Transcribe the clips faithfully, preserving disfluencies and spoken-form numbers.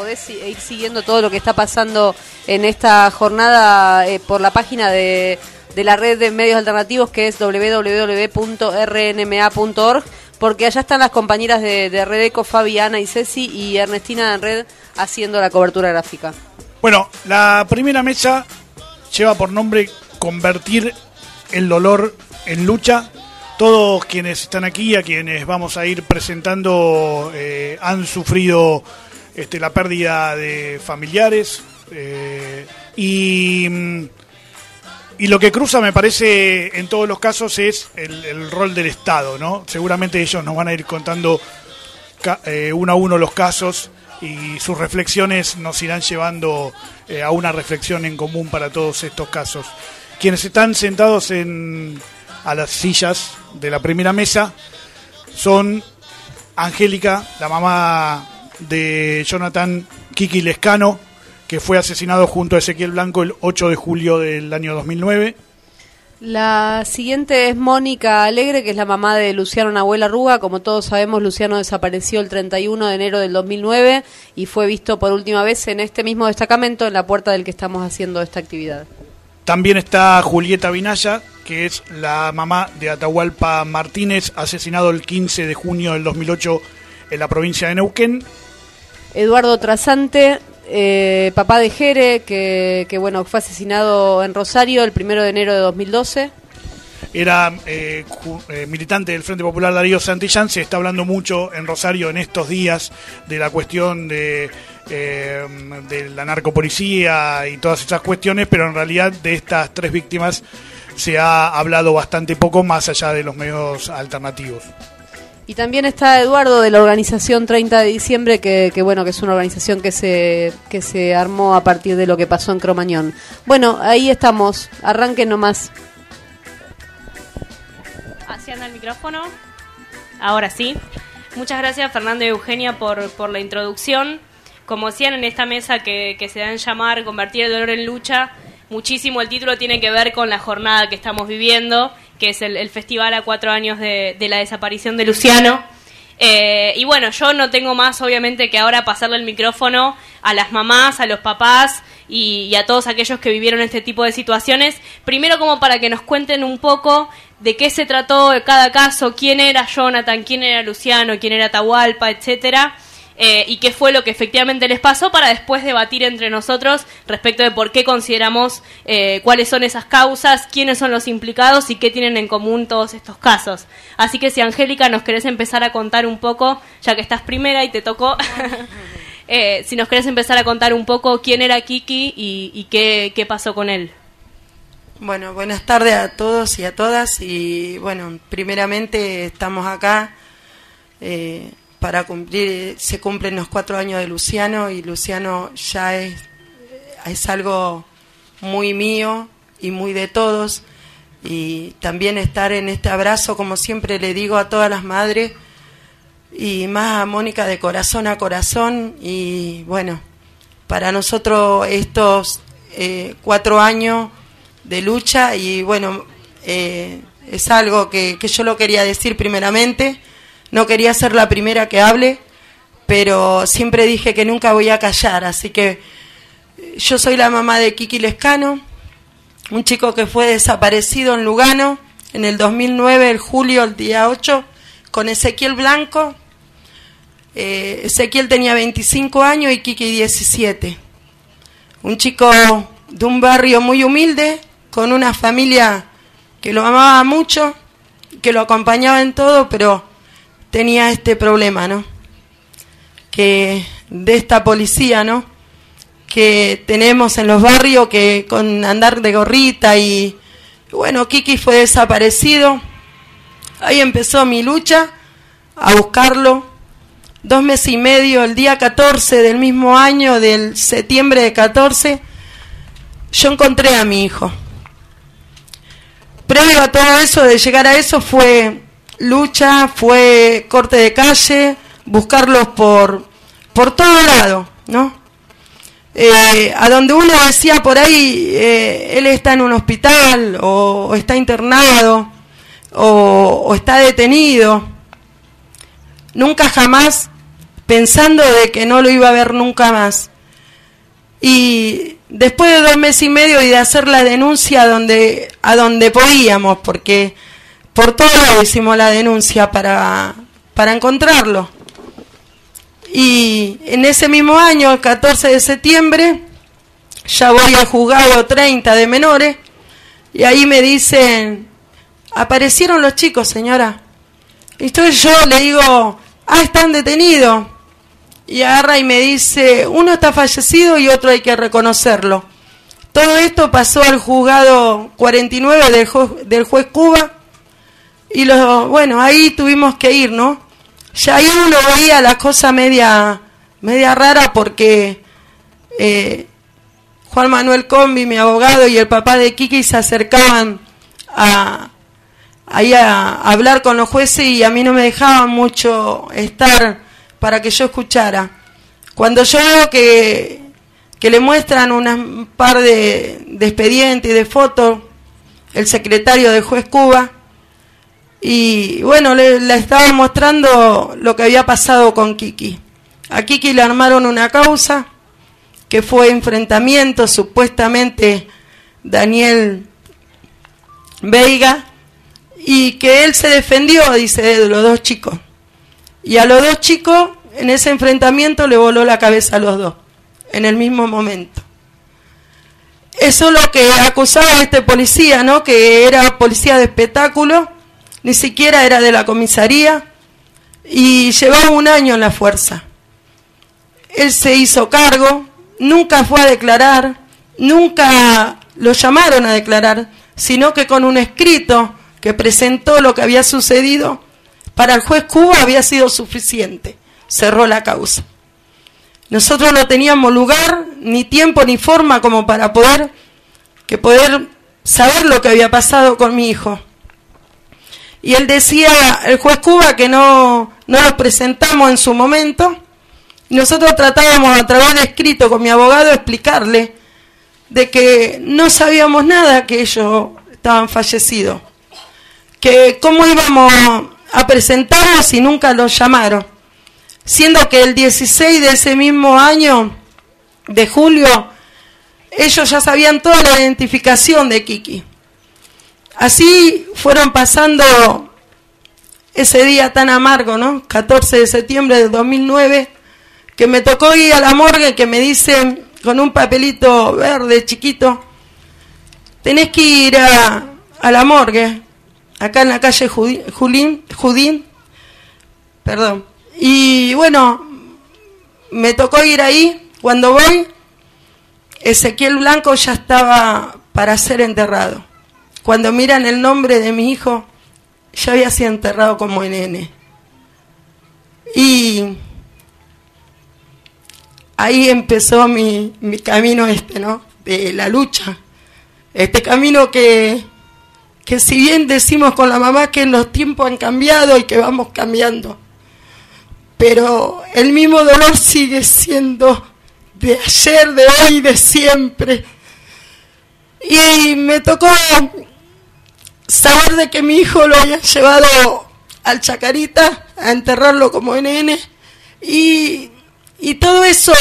podés ir siguiendo todo lo que está pasando en esta jornada eh, por la página de, de la red de medios alternativos, que es doble u doble u doble u punto r n m a punto org, porque allá están las compañeras de, de Redeco, Fabi, Ana y Ceci, y Ernestina en Red haciendo la cobertura gráfica. Bueno, la primera mesa lleva por nombre Convertir el dolor en lucha. Todos quienes están aquí, a quienes vamos a ir presentando, eh, han sufrido este, la pérdida de familiares eh, y, y lo que cruza, me parece, en todos los casos es el, el rol del Estado, ¿no? Seguramente ellos nos van a ir contando ca- eh, uno a uno los casos y sus reflexiones nos irán llevando eh, a una reflexión en común para todos estos casos. Quienes están sentados en a las sillas de la primera mesa son Angélica, la mamá de Jonathan Kiki Lescano, que fue asesinado junto a Ezequiel Blanco el ocho de julio del año dos mil nueve. La siguiente es Mónica Alegre, que es la mamá de Luciano Nahuel Arruga. Como todos sabemos, Luciano desapareció el treinta y uno de enero del dos mil nueve y fue visto por última vez en este mismo destacamento, en la puerta del que estamos haciendo esta actividad. También está Julieta Vinaya, que es la mamá de Atahualpa Martínez, asesinado el quince de junio del dos mil ocho en la provincia de Neuquén. Eduardo Trasante, eh, papá de Jere, que, que bueno, fue asesinado en Rosario el primero de enero de dos mil doce. Era eh, ju- eh, militante del Frente Popular Darío Santillán. Se está hablando mucho en Rosario en estos días de la cuestión de, eh, de la narcopolicía y todas esas cuestiones, pero en realidad de estas tres víctimas se ha hablado bastante poco, más allá de los medios alternativos. Y también está Eduardo, de la organización treinta de diciembre, que, que bueno, que es una organización que se que se armó a partir de lo que pasó en Cromañón. Bueno, ahí estamos, arranquen nomás. Haciendo el micrófono. Ahora sí. Muchas gracias, Fernando y Eugenia, por, por la introducción. Como decían en esta mesa que, que se dan llamar Convertir el dolor en lucha, muchísimo el título tiene que ver con la jornada que estamos viviendo, que es el, el festival a cuatro años de, de la desaparición de Luciano. Eh, y bueno, yo no tengo más, obviamente, que ahora pasarle el micrófono a las mamás, a los papás y, y a todos aquellos que vivieron este tipo de situaciones. Primero, como para que nos cuenten un poco de qué se trató de cada caso, quién era Jonathan, quién era Luciano, quién era Atahualpa, etcétera, eh, y qué fue lo que efectivamente les pasó, para después debatir entre nosotros respecto de por qué consideramos eh, cuáles son esas causas, quiénes son los implicados y qué tienen en común todos estos casos. Así que si, Angélica, nos querés empezar a contar un poco, ya que estás primera y te tocó, eh, si nos querés empezar a contar un poco quién era Kiki y, y qué, qué pasó con él. Bueno, buenas tardes a todos y a todas. Y bueno, primeramente estamos acá eh, para cumplir, se cumplen los cuatro años de Luciano, y Luciano ya es, es algo muy mío y muy de todos. Y también estar en este abrazo, como siempre le digo a todas las madres, y más a Mónica, de corazón a corazón. Y bueno, para nosotros estos eh, cuatro años de lucha, y bueno, eh, es algo que, que yo lo quería decir primeramente. No quería ser la primera que hable, pero siempre dije que nunca voy a callar. Así que yo soy la mamá de Kiki Lescano, un chico que fue desaparecido en Lugano en el dos mil nueve, el julio, el día ocho, con Ezequiel Blanco. eh, Ezequiel tenía veinticinco años y Kiki diecisiete. Un chico de un barrio muy humilde, con una familia que lo amaba mucho, que lo acompañaba en todo, pero tenía este problema, ¿no? Que de esta policía, ¿no? Que tenemos en los barrios, que con andar de gorrita, y bueno, Kiki fue desaparecido. Ahí empezó mi lucha a buscarlo. Dos meses y medio, el día catorce del mismo año, del septiembre de catorce, yo encontré a mi hijo. Previo a todo eso, de llegar a eso, fue lucha, fue corte de calle, buscarlos por, por todo lado, ¿no? Eh, a donde uno decía por ahí, eh, él está en un hospital, o, o está internado, o, o está detenido. Nunca jamás pensando de que no lo iba a ver nunca más. Y después de dos meses y medio y de hacer la denuncia donde, a donde podíamos, porque por todo lado hicimos la denuncia para, para encontrarlo. Y en ese mismo año, el catorce de septiembre, ya voy al juzgado treinta de menores, y ahí me dicen, aparecieron los chicos, señora. Entonces yo le digo, ah, están detenidos. Y agarra y me dice, uno está fallecido y otro hay que reconocerlo. Todo esto pasó al juzgado cuarenta y nueve del, ju del juez Cuba. Y lo, bueno, ahí tuvimos que ir, ¿no? Ya ahí uno veía las cosas media, media rara porque eh, Juan Manuel Combi, mi abogado, y el papá de Kiki se acercaban a, ahí a, a hablar con los jueces y a mí no me dejaban mucho estar para que yo escuchara. Cuando yo veo que, que le muestran un par de, de expedientes y de fotos, el secretario del juez Cuba, y bueno, le, le estaba mostrando lo que había pasado con Kiki. A Kiki le armaron una causa, que fue enfrentamiento, supuestamente Daniel Veiga, y que él se defendió, dice, de los dos chicos. Y a los dos chicos, en ese enfrentamiento, le voló la cabeza a los dos, en el mismo momento. Eso es lo que acusaba este policía, ¿no? Que era policía de espectáculo, ni siquiera era de la comisaría, y llevaba un año en la fuerza. Él se hizo cargo, nunca fue a declarar, nunca lo llamaron a declarar, sino que con un escrito que presentó lo que había sucedido, para el juez Cuba había sido suficiente. Cerró la causa. Nosotros no teníamos lugar, ni tiempo, ni forma como para poder, que poder saber lo que había pasado con mi hijo. Y él decía, el juez Cuba, que no, no lo presentamos en su momento. Y nosotros tratábamos a través de escrito con mi abogado explicarle de que no sabíamos nada que ellos estaban fallecidos. Que cómo íbamos a presentarlos si nunca los llamaron, siendo que el dieciséis de ese mismo año, de julio, ellos ya sabían toda la identificación de Kiki. Así fueron pasando ese día tan amargo, ¿no? catorce de septiembre de dos mil nueve, que me tocó ir a la morgue, que me dicen con un papelito verde chiquito, tenés que ir a, a la morgue, acá en la calle Judín, Judín, Judín, perdón. Y bueno, me tocó ir ahí. Cuando voy, Ezequiel Blanco ya estaba para ser enterrado. Cuando miran el nombre de mi hijo, ya había sido enterrado como nene. Y ahí empezó mi, mi camino este, ¿no? De la lucha. Este camino que... que si bien decimos con la mamá que los tiempos han cambiado y que vamos cambiando, pero el mismo dolor sigue siendo de ayer, de hoy, de siempre. Y me tocó saber de que mi hijo lo habían llevado al Chacarita a enterrarlo como nene, y, y todo eso,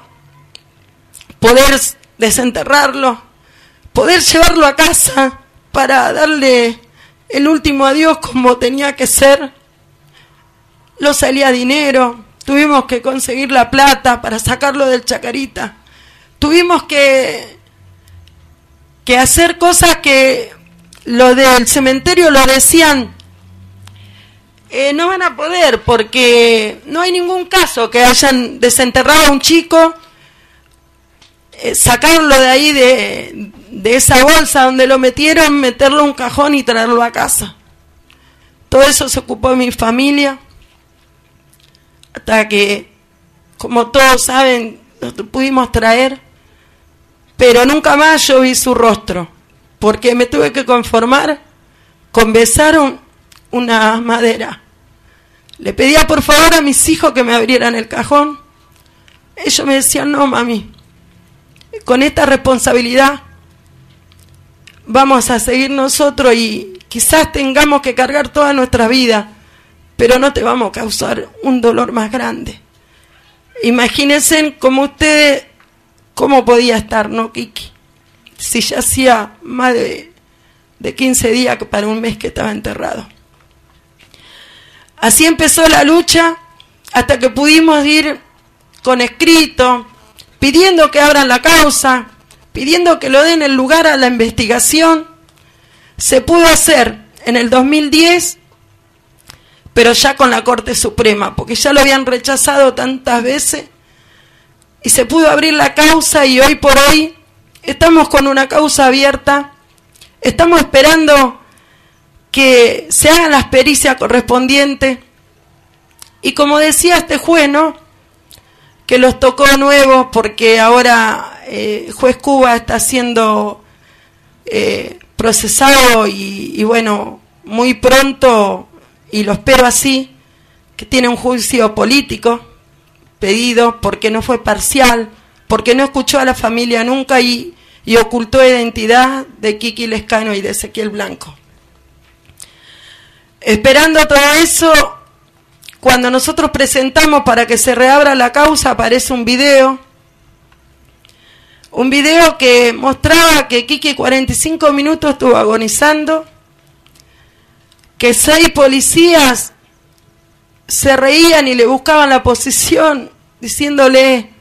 poder desenterrarlo, poder llevarlo a casa para darle el último adiós como tenía que ser. No salía dinero, tuvimos que conseguir la plata para sacarlo del Chacarita, tuvimos que, que hacer cosas que lo del cementerio lo decían, eh, no van a poder porque no hay ningún caso que hayan desenterrado a un chico, eh, sacarlo de ahí de, de esa bolsa donde lo metieron, meterlo en un cajón y traerlo a casa. Todo eso se ocupó de mi familia, hasta que, como todos saben, lo pudimos traer, pero nunca más yo vi su rostro, porque me tuve que conformar con besar un, una madera. Le pedía por favor a mis hijos que me abrieran el cajón. Ellos me decían, no mami, con esta responsabilidad vamos a seguir nosotros y quizás tengamos que cargar toda nuestra vida, pero no te vamos a causar un dolor más grande. Imagínense como ustedes, cómo podía estar, ¿no, Kiki? Si ya hacía más de, de quince días que para un mes que estaba enterrado. Así empezó la lucha hasta que pudimos ir con escrito, pidiendo que abran la causa, pidiendo que lo den el lugar a la investigación. Se pudo hacer en el dos mil diez, pero ya con la Corte Suprema, porque ya lo habían rechazado tantas veces, y se pudo abrir la causa, y hoy por hoy estamos con una causa abierta, estamos esperando que se hagan las pericias correspondientes, y como decía este juez, ¿no?, que los tocó nuevos, porque ahora eh, el juez Cuba está siendo eh, procesado, y, y bueno, muy pronto, y lo espero así, que tiene un juicio político pedido porque no fue parcial, porque no escuchó a la familia nunca y, y ocultó la identidad de Kiki Lescano y de Ezequiel Blanco. Esperando todo eso, cuando nosotros presentamos para que se reabra la causa, aparece un video, un video que mostraba que Kiki cuarenta y cinco minutos estuvo agonizando, que seis policías se reían y le buscaban la posición, diciéndole: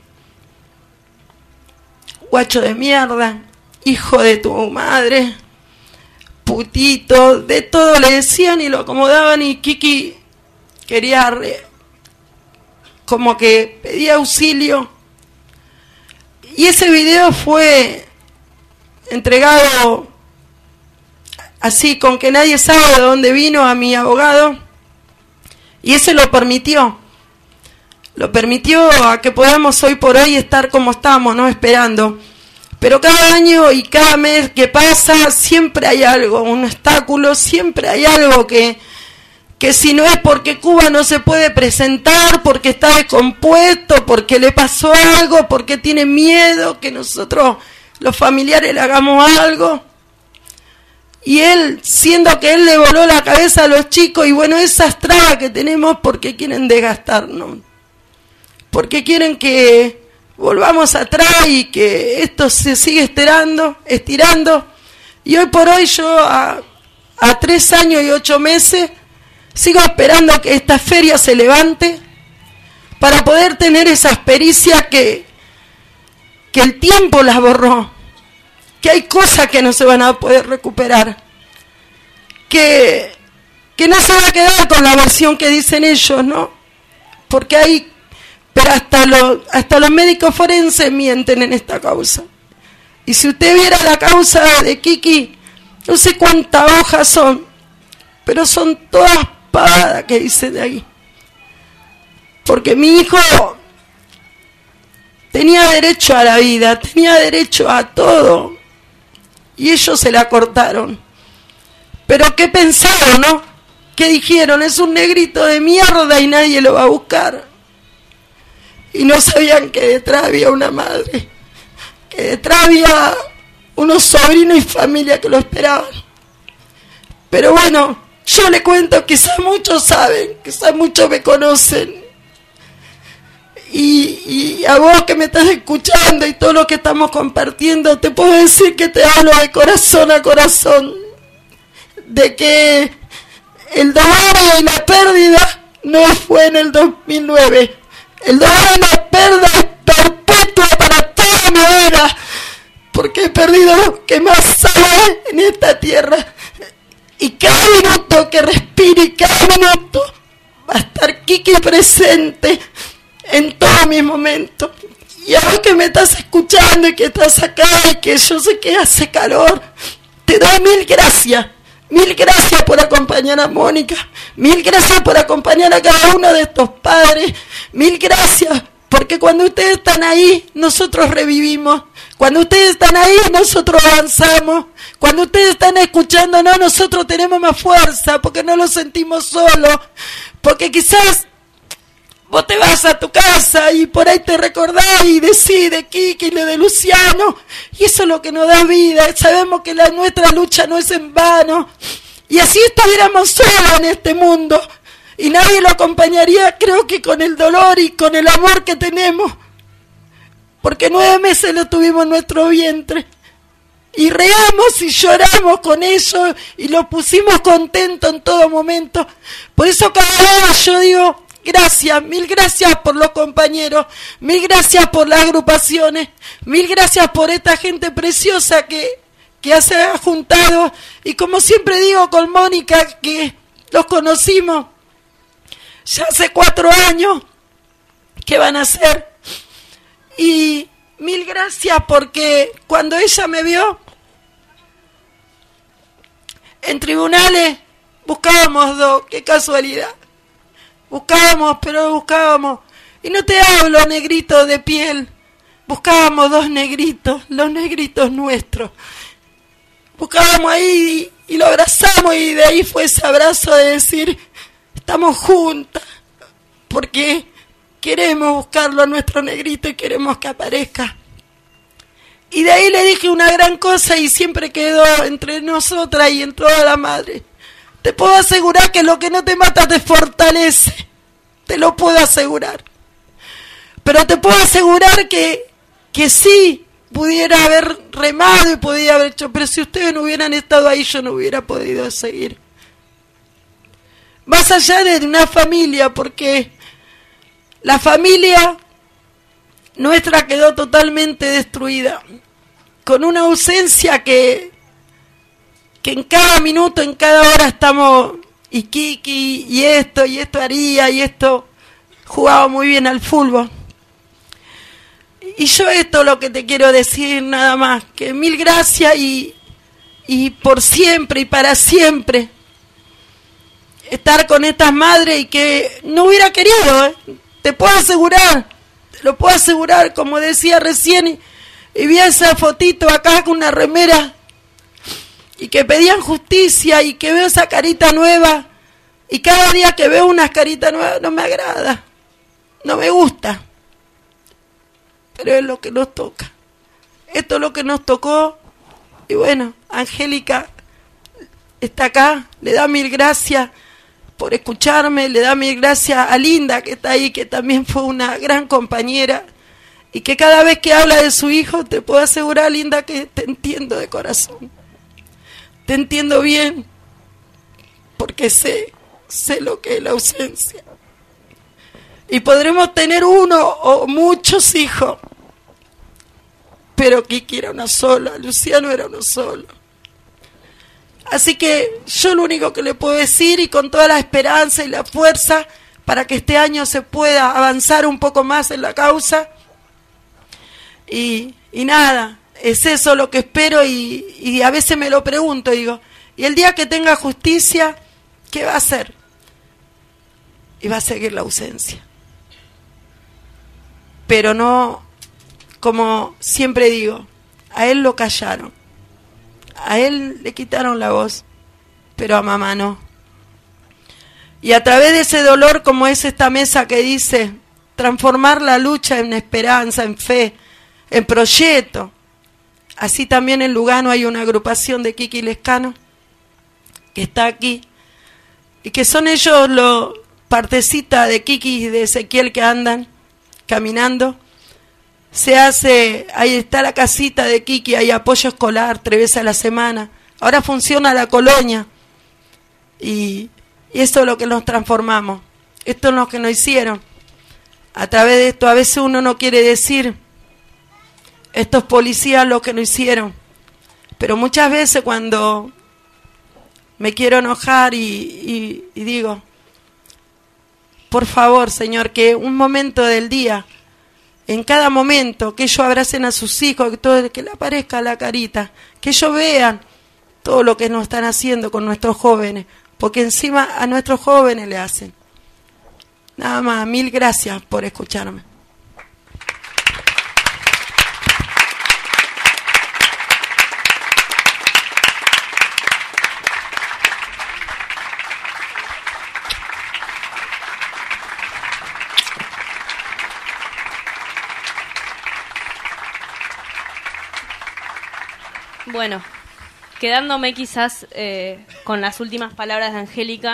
guacho de mierda, hijo de tu madre, putito, de todo le decían y lo acomodaban, y Kiki quería, re, como que pedía auxilio. Y ese video fue entregado así, con que nadie sabe de dónde vino, a mi abogado, y ese lo permitió, lo permitió a que podamos hoy por hoy estar como estamos, ¿no?, esperando. Pero cada año y cada mes que pasa, siempre hay algo, un obstáculo, siempre hay algo que, que si no es porque Cuba no se puede presentar, porque está descompuesto, porque le pasó algo, porque tiene miedo que nosotros, los familiares, le hagamos algo. Y él, siendo que él le voló la cabeza a los chicos, y bueno, esas trabas que tenemos, porque quieren desgastarnos, porque quieren que volvamos atrás y que esto se sigue estirando, estirando. Y hoy por hoy yo, a, a tres años y ocho meses, sigo esperando que esta feria se levante para poder tener esas pericias que, que el tiempo las borró, que hay cosas que no se van a poder recuperar, que, que no se va a quedar con la versión que dicen ellos, ¿no? Porque hay, pero hasta los, hasta los médicos forenses mienten en esta causa. Y si usted viera la causa de Kiki, no sé cuántas hojas son, pero son todas pavadas que dicen de ahí. Porque mi hijo tenía derecho a la vida, tenía derecho a todo, y ellos se la cortaron. Pero ¿qué pensaron, no? ¿Qué dijeron? Es un negrito de mierda y nadie lo va a buscar. Y no sabían que detrás había una madre, que detrás había unos sobrinos y familia que lo esperaban. Pero bueno, yo le cuento, quizás muchos saben, quizás muchos me conocen. Y, y a vos que me estás escuchando y todo lo que estamos compartiendo, te puedo decir que te hablo de corazón a corazón, de que el dolor y la pérdida no fue en el dos mil nueve, el dolor y la pérdida es perpetua para toda mi vida, porque he perdido lo que más sabe en esta tierra, y cada minuto que respire y cada minuto va a estar Kiki presente en todos mis momentos. Y a vos que me estás escuchando y que estás acá y que yo sé que hace calor, te doy mil gracias. Mil gracias por acompañar a Mónica. Mil gracias por acompañar a cada uno de estos padres. Mil gracias, porque cuando ustedes están ahí, nosotros revivimos. Cuando ustedes están ahí, nosotros avanzamos. Cuando ustedes están escuchándonos, nosotros tenemos más fuerza, porque no lo sentimos solos. Porque quizás vos te vas a tu casa y por ahí te recordás y decís de Kiki y de Luciano, y eso es lo que nos da vida. Sabemos que la nuestra lucha no es en vano, y así estuviéramos solos en este mundo, Y nadie lo acompañaría, creo que con el dolor y con el amor que tenemos. Porque nueve meses lo tuvimos en nuestro vientre. Y reamos y lloramos con ellos y lo pusimos contento en todo momento. Por eso cada vez yo digo, gracias, mil gracias por los compañeros, mil gracias por las agrupaciones, mil gracias por esta gente preciosa que, que se ha juntado. Y como siempre digo con Mónica, que los conocimos ya hace cuatro años, ¿qué van a hacer? Y mil gracias porque cuando ella me vio en tribunales, buscábamos dos, qué casualidad. Buscábamos, pero buscábamos. Y no te hablo negrito de piel. Buscábamos dos negritos, los negritos nuestros. Buscábamos ahí y, y lo abrazamos y de ahí fue ese abrazo de decir, estamos juntas, porque queremos buscarlo a nuestro negrito y queremos que aparezca. Y de ahí le dije una gran cosa y siempre quedó entre nosotras y entre toda la madre. Te puedo asegurar que lo que no te mata te fortalece. Te lo puedo asegurar. Pero te puedo asegurar que, que sí, pudiera haber remado y pudiera haber hecho. Pero si ustedes no hubieran estado ahí, yo no hubiera podido seguir. Más allá de una familia, porque la familia nuestra quedó totalmente destruida, con una ausencia que, que en cada minuto, en cada hora estamos, y Kiki, y esto, y esto haría, y esto, jugaba muy bien al fútbol. Y yo esto es lo que te quiero decir nada más, que mil gracias y, y por siempre y para siempre estar con estas madres y que no hubiera querido, ¿eh? Te puedo asegurar, te lo puedo asegurar, como decía recién, y, y vi esa fotito acá con una remera y que pedían justicia y que veo esa carita nueva y cada día que veo unas caritas nuevas no me agrada, no me gusta, pero es lo que nos toca, esto es lo que nos tocó. Y bueno, Angélica está acá, le da mil gracias por escucharme, le da mil gracias a Linda que está ahí, que también fue una gran compañera y que cada vez que habla de su hijo te puedo asegurar, Linda, que te entiendo de corazón, te entiendo bien porque sé, sé lo que es la ausencia y podremos tener uno o muchos hijos, pero Kiki era una sola, Luciano era uno solo. Así que yo lo único que le puedo decir, y con toda la esperanza y la fuerza para que este año se pueda avanzar un poco más en la causa, y, y nada, es eso lo que espero, y, y a veces me lo pregunto, digo, y el día que tenga justicia, ¿qué va a hacer? Y va a seguir la ausencia. Pero no, como siempre digo, a él lo callaron. A él le quitaron la voz, pero a mamá no. Y a través de ese dolor, como es esta mesa que dice, transformar la lucha en esperanza, en fe, en proyecto. Así también en Lugano hay una agrupación de Kiki Lescano, que está aquí, y que son ellos los partecitas de Kiki y de Ezequiel que andan caminando. Se hace, ahí está la casita de Kiki, hay apoyo escolar tres veces a la semana. Ahora funciona la colonia. Y, y eso es lo que nos transformamos. Esto es lo que nos hicieron. A través de esto, a veces uno no quiere decir, estos policías lo que nos hicieron. Pero muchas veces cuando me quiero enojar y, y, y digo, por favor, Señor, que un momento del día, en cada momento, que ellos abracen a sus hijos, que, todo, que le aparezca la carita, que ellos vean todo lo que nos están haciendo con nuestros jóvenes, porque encima a nuestros jóvenes le hacen. Nada más, mil gracias por escucharme. Bueno, quedándome quizás eh, con las últimas palabras de Angélica,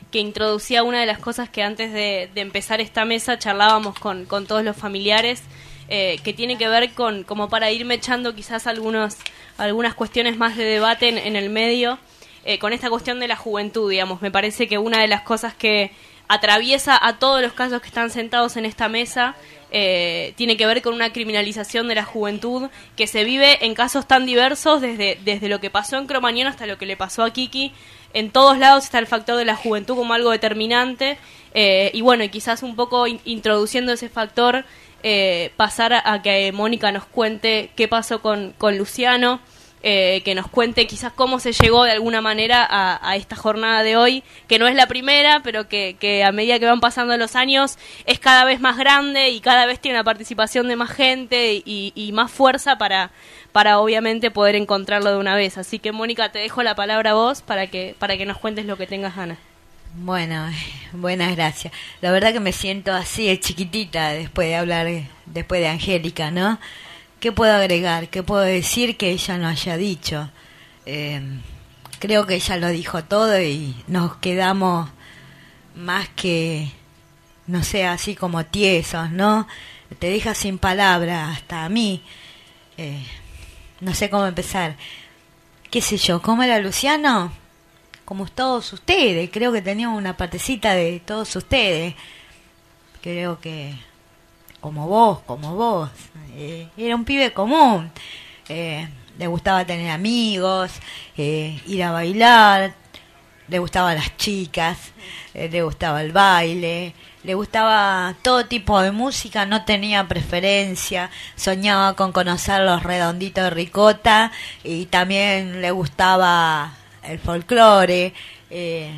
que introducía una de las cosas que antes de, de empezar esta mesa charlábamos con, con todos los familiares, eh, que tiene que ver con, como para irme echando quizás algunos, algunas cuestiones más de debate en, en el medio, eh, con esta cuestión de la juventud, digamos. Me parece que una de las cosas que atraviesa a todos los casos que están sentados en esta mesa eh, tiene que ver con una criminalización de la juventud que se vive en casos tan diversos, desde, desde lo que pasó en Cromañón hasta lo que le pasó a Kiki. En todos lados está el factor de la juventud como algo determinante, eh, y bueno, y quizás un poco in- introduciendo ese factor, eh, pasar a, a que Mónica nos cuente qué pasó con, con Luciano, eh, que nos cuente quizás cómo se llegó de alguna manera a, a esta jornada de hoy, que no es la primera, pero que, que a medida que van pasando los años es cada vez más grande y cada vez tiene una participación de más gente y, y más fuerza para, para obviamente poder encontrarlo de una vez. Así que Mónica, te dejo la palabra a vos para que, para que nos cuentes lo que tengas ganas. Bueno, buenas gracias. La verdad que me siento así, chiquitita, después de hablar, después de Angélica, ¿no? ¿Qué puedo agregar? ¿Qué puedo decir que ella no haya dicho? Eh, creo que ella lo dijo todo y nos quedamos más que, no sé, así como tiesos, ¿no? Te deja sin palabras, hasta a mí. Eh, no sé cómo empezar. ¿Qué sé yo? ¿Cómo era Luciano? Como todos ustedes. Creo que tenía una partecita de todos ustedes. Creo que... como vos, como vos, eh, era un pibe común, eh, le gustaba tener amigos, eh, ir a bailar, le gustaban las chicas, eh, le gustaba el baile, le gustaba todo tipo de música, no tenía preferencia, soñaba con conocer los Redonditos de Ricota y también le gustaba el folclore, eh,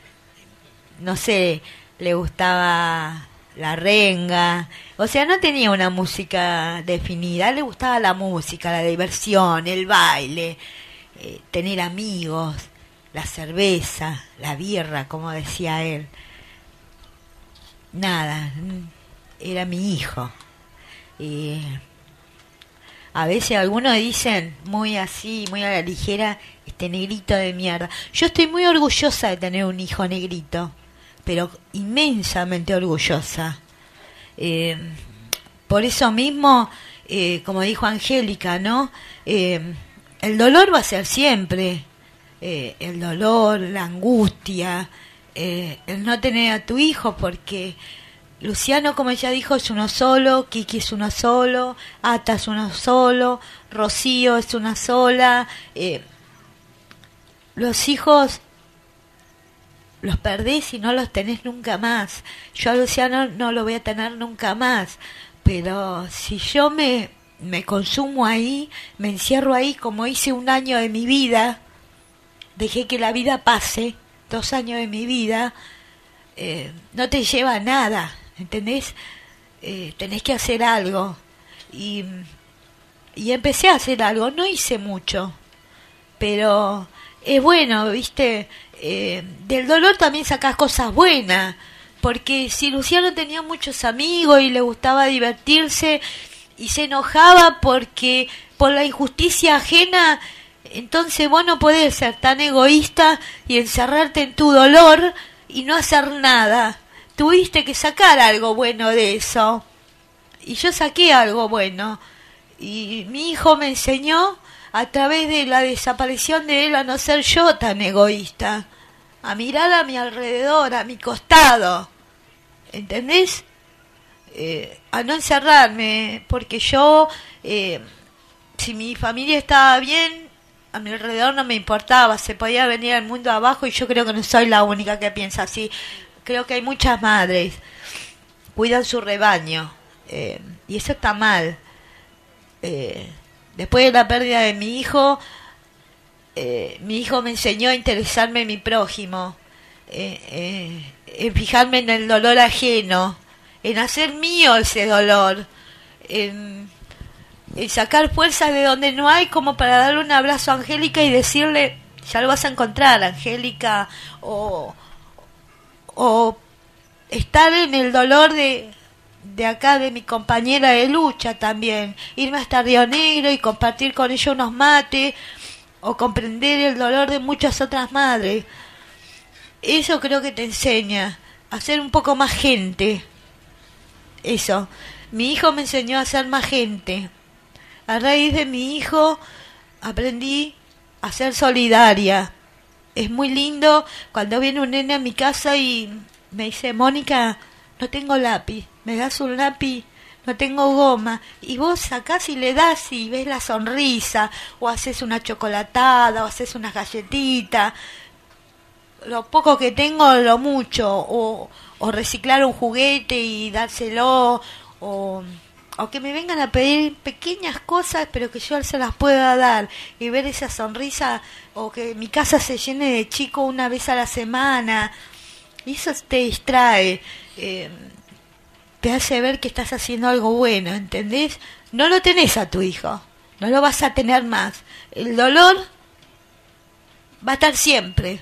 no sé, le gustaba la renga, o sea, no tenía una música definida, a él le gustaba la música, la diversión, el baile, eh, tener amigos, la cerveza, la birra, como decía él. Nada, era mi hijo. Y a veces algunos dicen, muy así, muy a la ligera, este negrito de mierda. Yo estoy muy orgullosa de tener un hijo negrito, pero inmensamente orgullosa. Eh, por eso mismo, eh, como dijo Angélica, ¿no? Eh, el dolor va a ser siempre. Eh, el dolor, la angustia, eh, el no tener a tu hijo, porque Luciano, como ella dijo, es uno solo, Kiki es uno solo, Ata es uno solo, Rocío es una sola. Eh, los hijos los perdés y no los tenés nunca más. Yo a Luciano no lo voy a tener nunca más, pero si yo me, me consumo ahí, me encierro ahí como hice un año de mi vida, dejé que la vida pase, dos años de mi vida, eh, no te lleva a nada, ¿entendés? Eh, tenés que hacer algo. Y, y empecé a hacer algo, no hice mucho, pero es bueno, ¿viste? Eh, del dolor también sacás cosas buenas, porque si Luciano tenía muchos amigos y le gustaba divertirse y se enojaba porque por la injusticia ajena, entonces vos no podés ser tan egoísta y encerrarte en tu dolor y no hacer nada. Tuviste que sacar algo bueno de eso, y yo saqué algo bueno, y mi hijo me enseñó a través de la desaparición de él a no ser yo tan egoísta, a mirar a mi alrededor, a mi costado, ¿entendés? Eh, a no encerrarme, porque yo, eh, si mi familia estaba bien, a mi alrededor no me importaba, se podía venir al mundo abajo, y yo creo que no soy la única que piensa así. Creo que hay muchas madres, cuidan su rebaño, eh, y eso está mal. Eh, después de la pérdida de mi hijo, eh, mi hijo me enseñó a interesarme en mi prójimo, eh, eh, en fijarme en el dolor ajeno, en hacer mío ese dolor, en, en sacar fuerzas de donde no hay, como para darle un abrazo a Angélica y decirle, ya lo vas a encontrar, Angélica, o, o estar en el dolor de... de acá, de mi compañera de lucha también, irme hasta Río Negro y compartir con ella unos mates, o comprender el dolor de muchas otras madres. eso creo que te enseña a ser un poco más gente. Eso. Mi hijo me enseñó a ser más gente. A raíz de mi hijo aprendí a ser solidaria. Es muy lindo cuando viene un nene a mi casa y me dice, Mónica, no tengo lápiz, ¿me das un lápiz? No tengo goma. Y vos sacás y le das y ves la sonrisa, o haces una chocolatada, o haces unas galletitas. Lo poco que tengo, lo mucho, o, o reciclar un juguete y dárselo, o, o que me vengan a pedir pequeñas cosas, pero que yo se las pueda dar, y ver esa sonrisa, o que mi casa se llene de chicos una vez a la semana. Y eso te distrae, eh, te hace ver que estás haciendo algo bueno, ¿entendés? No lo tenés a tu hijo, no lo vas a tener más. El dolor va a estar siempre,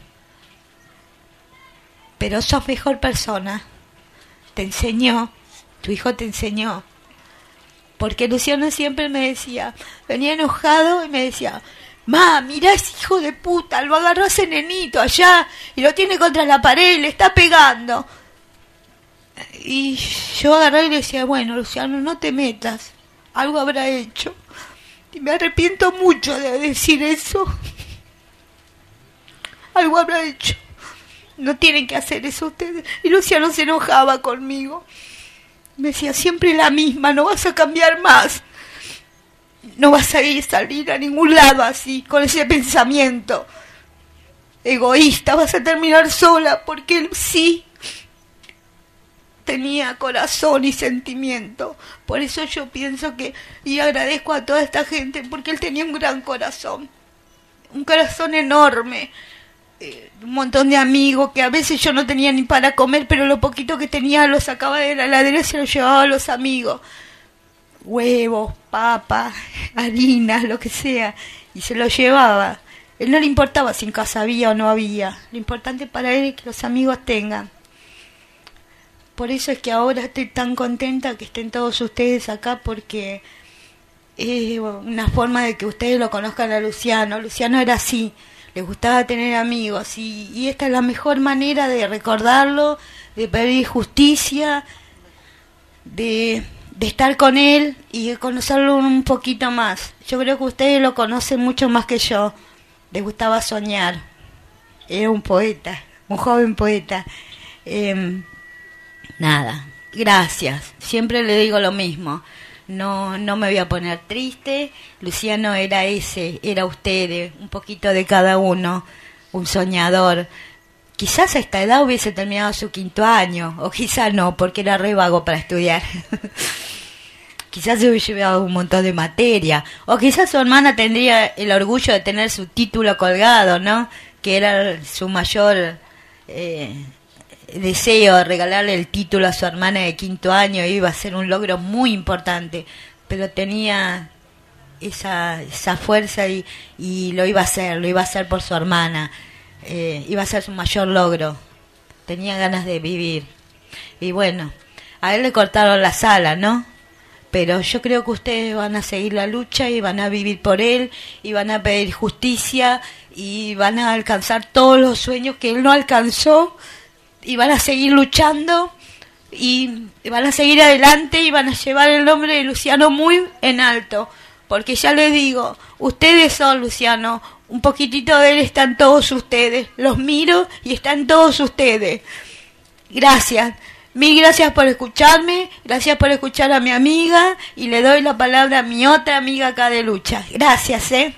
pero sos mejor persona. Te enseñó, tu hijo te enseñó. Porque Luciano siempre me decía, venía enojado y me decía, ma, mirá ese hijo de puta, lo agarró a ese nenito allá y lo tiene contra la pared y le está pegando. Y yo agarré y le decía, bueno, Luciano, no te metas, algo habrá hecho. Y me arrepiento mucho de decir eso. Algo habrá hecho. No tienen que hacer eso ustedes. Y Luciano se enojaba conmigo. Me decía, siempre la misma, no vas a cambiar más. No vas a ir salir a ningún lado así, con ese pensamiento egoísta. Vas a terminar sola, porque él sí tenía corazón y sentimiento. Por eso yo pienso que, y agradezco a toda esta gente, porque él tenía un gran corazón. Un corazón enorme. Eh, un montón de amigos que a veces yo no tenía ni para comer, pero lo poquito que tenía lo sacaba de la heladera y se lo llevaba a los amigos. Huevos, papas, harinas, lo que sea, y se lo llevaba. Él no le importaba si en casa había o no había. Lo importante para él es que los amigos tengan. Por eso es que ahora estoy tan contenta que estén todos ustedes acá, porque es una forma de que ustedes lo conozcan a Luciano. Luciano era así, le gustaba tener amigos, y, y esta es la mejor manera de recordarlo, de pedir justicia, de, de estar con él y de conocerlo un poquito más. Yo creo que ustedes lo conocen mucho más que yo. Le gustaba soñar, era un poeta, un joven poeta. Eh, nada, gracias, siempre le digo lo mismo. No, no me voy a poner triste. Luciano era ese, era ustedes, un poquito de cada uno, un soñador. Quizás a esta edad hubiese terminado su quinto año, o quizás no, porque era re vago para estudiar. Quizás se hubiese llevado un montón de materia, o quizás su hermana tendría el orgullo de tener su título colgado, ¿no? Que era su mayor eh, deseo, regalarle el título a su hermana de quinto año. Iba a ser un logro muy importante, pero tenía esa esa fuerza y, y lo iba a hacer, lo iba a hacer por su hermana. Eh, iba a ser su mayor logro. Tenía ganas de vivir. Y bueno, a él le cortaron las alas, ¿no? Pero yo creo que ustedes van a seguir la lucha y van a vivir por él y van a pedir justicia y van a alcanzar todos los sueños que él no alcanzó, y van a seguir luchando y van a seguir adelante y van a llevar el nombre de Luciano muy en alto, porque ya les digo, ustedes son Luciano, un poquitito de él están todos ustedes, los miro y están todos ustedes. Gracias, mil gracias por escucharme, gracias por escuchar a mi amiga, y le doy la palabra a mi otra amiga acá de lucha. Gracias, eh.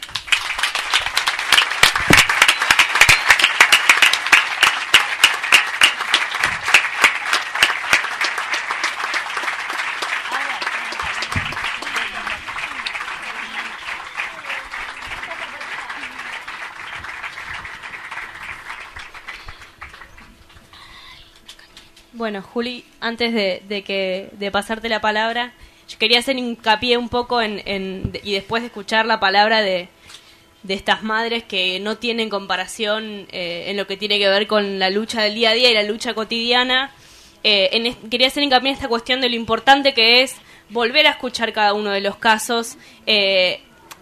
Bueno, Juli, antes de, de que de pasarte la palabra, yo quería hacer hincapié un poco en, en y después de escuchar la palabra de, de estas madres que no tienen comparación eh, en lo que tiene que ver con la lucha del día a día y la lucha cotidiana. Eh, en es, quería hacer hincapié en esta cuestión de lo importante que es volver a escuchar cada uno de los casos, eh,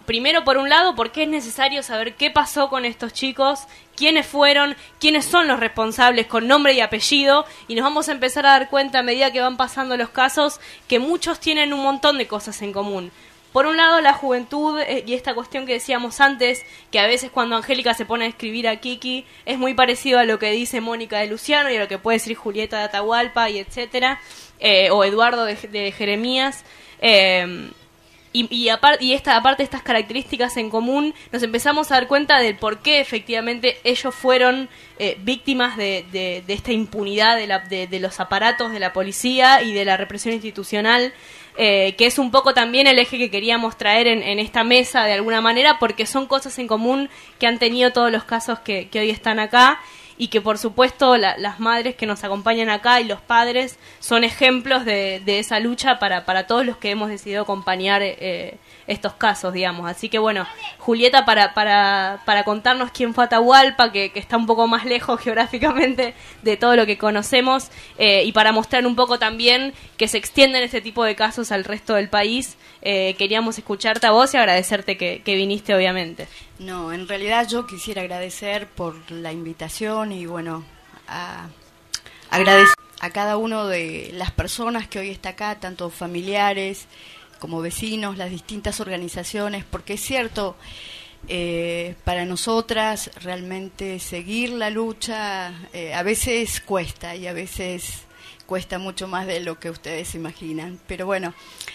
primero, por un lado, porque es necesario saber qué pasó con estos chicos, quiénes fueron, quiénes son los responsables con nombre y apellido, y nos vamos a empezar a dar cuenta a medida que van pasando los casos que muchos tienen un montón de cosas en común. Por un lado, la juventud eh, y esta cuestión que decíamos antes, que a veces cuando Angélica se pone a escribir a Kiki, es muy parecido a lo que dice Mónica de Luciano y a lo que puede decir Julieta de Atahualpa y etcétera, eh, o Eduardo de, de Jeremías. Eh, y, y, apart, y esta, aparte de estas características en común, nos empezamos a dar cuenta del por qué efectivamente ellos fueron eh, víctimas de, de, de esta impunidad de, la, de, de los aparatos de la policía y de la represión institucional. Eh, que es un poco también el eje que queríamos traer en, en esta mesa de alguna manera, porque son cosas en común que han tenido todos los casos que, que hoy están acá, y que por supuesto la, las madres que nos acompañan acá y los padres son ejemplos de, de esa lucha para, para todos los que hemos decidido acompañar eh, estos casos, digamos. Así que bueno, Julieta, para, para, para contarnos quién fue Atahualpa, que, que está un poco más lejos geográficamente de todo lo que conocemos, eh, y para mostrar un poco también que se extienden este tipo de casos al resto del país, eh, queríamos escucharte a vos y agradecerte que, que viniste, obviamente. No, en realidad yo quisiera agradecer por la invitación y bueno, a, agradecer a cada uno de las personas que hoy está acá, tanto familiares como vecinos, las distintas organizaciones, porque es cierto, eh, para nosotras realmente seguir la lucha eh, a veces cuesta y a veces cuesta mucho más de lo que ustedes imaginan, pero bueno,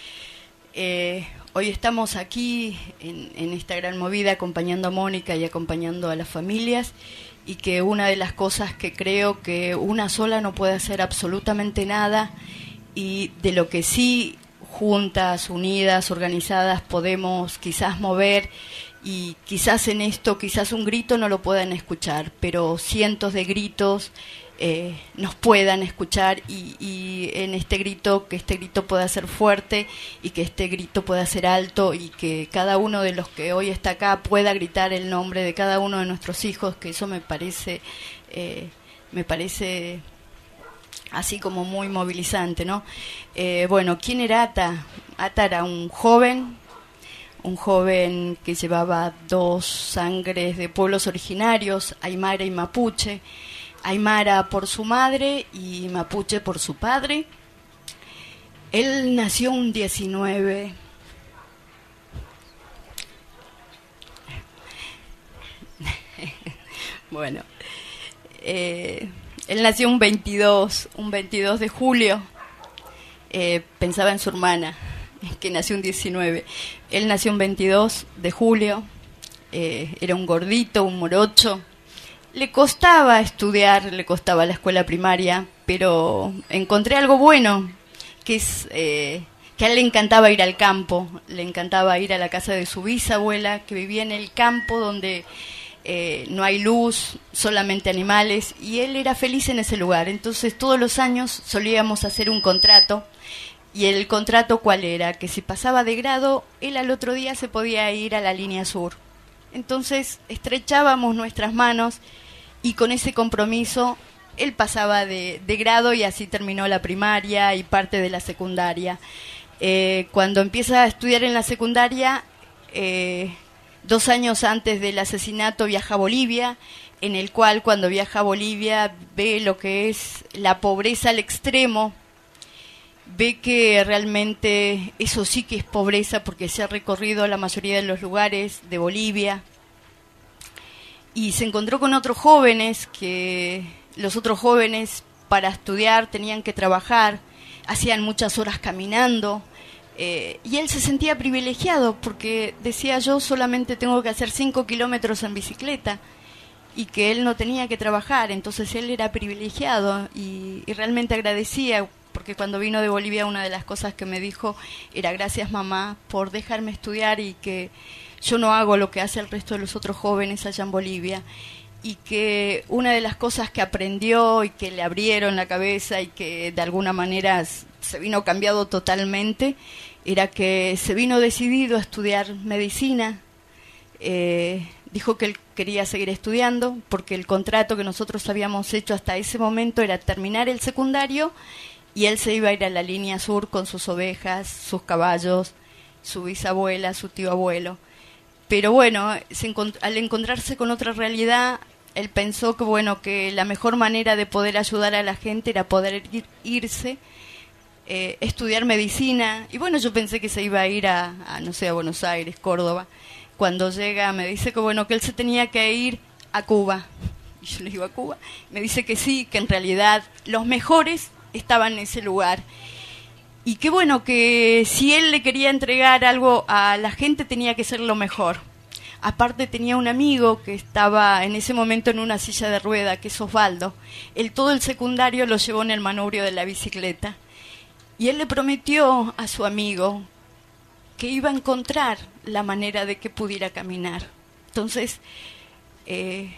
eh, hoy estamos aquí en, en esta gran movida acompañando a Mónica y acompañando a las familias, y que una de las cosas que creo que una sola no puede hacer absolutamente nada, y de lo que sí juntas, unidas, organizadas podemos quizás mover, y quizás en esto, quizás un grito no lo puedan escuchar, pero cientos de gritos eh, nos puedan escuchar, y, y en este grito, que este grito pueda ser fuerte y que este grito pueda ser alto, y que cada uno de los que hoy está acá pueda gritar el nombre de cada uno de nuestros hijos, que eso me parece eh, me parece así como muy movilizante, ¿no? Eh, bueno, ¿quién era Ata? Ata era un joven, un joven que llevaba dos sangres de pueblos originarios, Aymara y Mapuche, Aymara por su madre y Mapuche por su padre. Él nació un diecinueve. Bueno, eh, él nació un veintidós, un veintidós de julio. Eh, pensaba en su hermana, que nació un diecinueve. Él nació un veintidós de julio. Eh, era un gordito, un morocho. Le costaba estudiar, le costaba la escuela primaria, pero encontré algo bueno, que es eh, que a él le encantaba ir al campo, le encantaba ir a la casa de su bisabuela, que vivía en el campo donde eh, no hay luz, solamente animales, y él era feliz en ese lugar. Entonces todos los años solíamos hacer un contrato, y el contrato ¿cuál era? Que si pasaba de grado, él al otro día se podía ir a la línea sur. Entonces estrechábamos nuestras manos, y con ese compromiso él pasaba de, de grado, y así terminó la primaria y parte de la secundaria. Eh, cuando empieza a estudiar en la secundaria, eh, dos años antes del asesinato viaja a Bolivia, en el cual cuando viaja a Bolivia ve lo que es la pobreza al extremo, ve que realmente eso sí que es pobreza, porque se ha recorrido la mayoría de los lugares de Bolivia, y se encontró con otros jóvenes, que los otros jóvenes para estudiar tenían que trabajar, hacían muchas horas caminando, eh, y él se sentía privilegiado, porque decía: yo solamente tengo que hacer cinco kilómetros en bicicleta, y que él no tenía que trabajar. Entonces él era privilegiado, y, y realmente agradecía, porque cuando vino de Bolivia una de las cosas que me dijo era: gracias mamá por dejarme estudiar, y que yo no hago lo que hace el resto de los otros jóvenes allá en Bolivia. Y que una de las cosas que aprendió y que le abrieron la cabeza, y que de alguna manera se vino cambiado totalmente, era que se vino decidido a estudiar medicina. Eh, dijo que él quería seguir estudiando, porque el contrato que nosotros habíamos hecho hasta ese momento era terminar el secundario, y él se iba a ir a la línea sur con sus ovejas, sus caballos, su bisabuela, su tío abuelo. pero bueno, se encont- al encontrarse con otra realidad, él pensó que bueno, que la mejor manera de poder ayudar a la gente era poder ir, irse, eh, estudiar medicina, y bueno, yo pensé que se iba a ir a, a, no sé, a Buenos Aires, Córdoba. Cuando llega me dice que bueno, que él se tenía que ir a Cuba. Y yo le digo, ¿a Cuba? Me dice que sí, que en realidad los mejores estaban en ese lugar. Y que bueno, que si él le quería entregar algo a la gente tenía que ser lo mejor. Aparte tenía un amigo que estaba en ese momento en una silla de rueda, que es Osvaldo. Él todo el secundario lo llevó en el manubrio de la bicicleta. Y él le prometió a su amigo que iba a encontrar la manera de que pudiera caminar. Entonces, eh,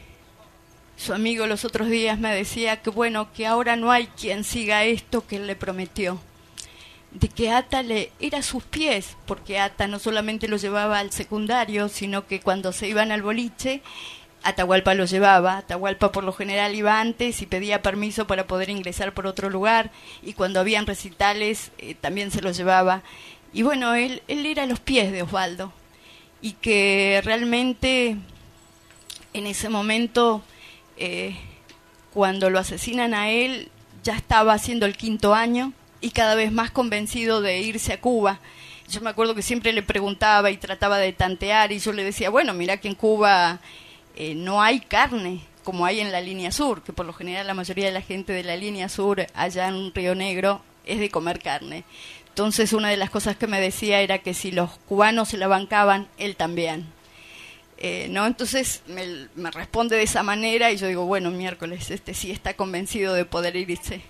su amigo los otros días me decía que bueno, que ahora no hay quien siga esto que él le prometió. De que Ata le era sus pies, porque Ata no solamente lo llevaba al secundario, sino que cuando se iban al boliche, Atahualpa lo llevaba. Atahualpa por lo general iba antes y pedía permiso para poder ingresar por otro lugar, y cuando habían recitales eh, también se lo llevaba. Y bueno, él, él era los pies de Osvaldo, y que realmente en ese momento, eh, cuando lo asesinan a él, ya estaba haciendo el quinto año, y cada vez más convencido de irse a Cuba. Yo me acuerdo que siempre le preguntaba y trataba de tantear, y yo le decía, bueno, mira que en Cuba eh, no hay carne como hay en la línea sur, que por lo general la mayoría de la gente de la línea sur allá en Río Negro es de comer carne. Entonces una de las cosas que me decía era que si los cubanos se la bancaban, él también. Eh, ¿no? Entonces me, me responde de esa manera, y yo digo, bueno, miércoles, este sí está convencido de poder irse.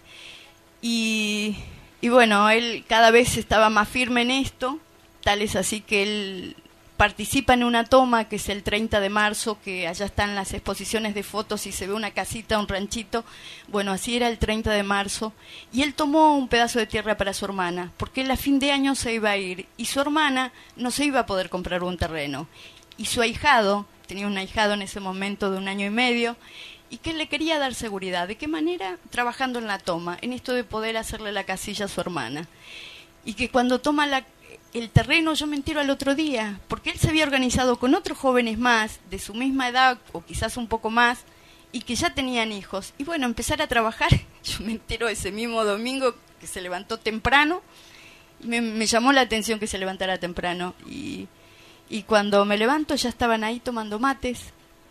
Y... Y bueno, él cada vez estaba más firme en esto, tal es así que él participa en una toma que es el treinta de marzo, que allá están las exposiciones de fotos y se ve una casita, un ranchito. Bueno, así era el treinta de marzo, y él tomó un pedazo de tierra para su hermana, porque él a fin de año se iba a ir, y su hermana no se iba a poder comprar un terreno. Y su ahijado, tenía un ahijado en ese momento de un año y medio, y que él le quería dar seguridad. ¿De qué manera? Trabajando en la toma, en esto de poder hacerle la casilla a su hermana. Y que cuando toma la, el terreno, yo me entero al otro día, porque él se había organizado con otros jóvenes más, de su misma edad, o quizás un poco más, y que ya tenían hijos. Y bueno, empezar a trabajar, yo me entero ese mismo domingo, que se levantó temprano, me, me llamó la atención que se levantara temprano, y, y cuando me levanto ya estaban ahí tomando mates,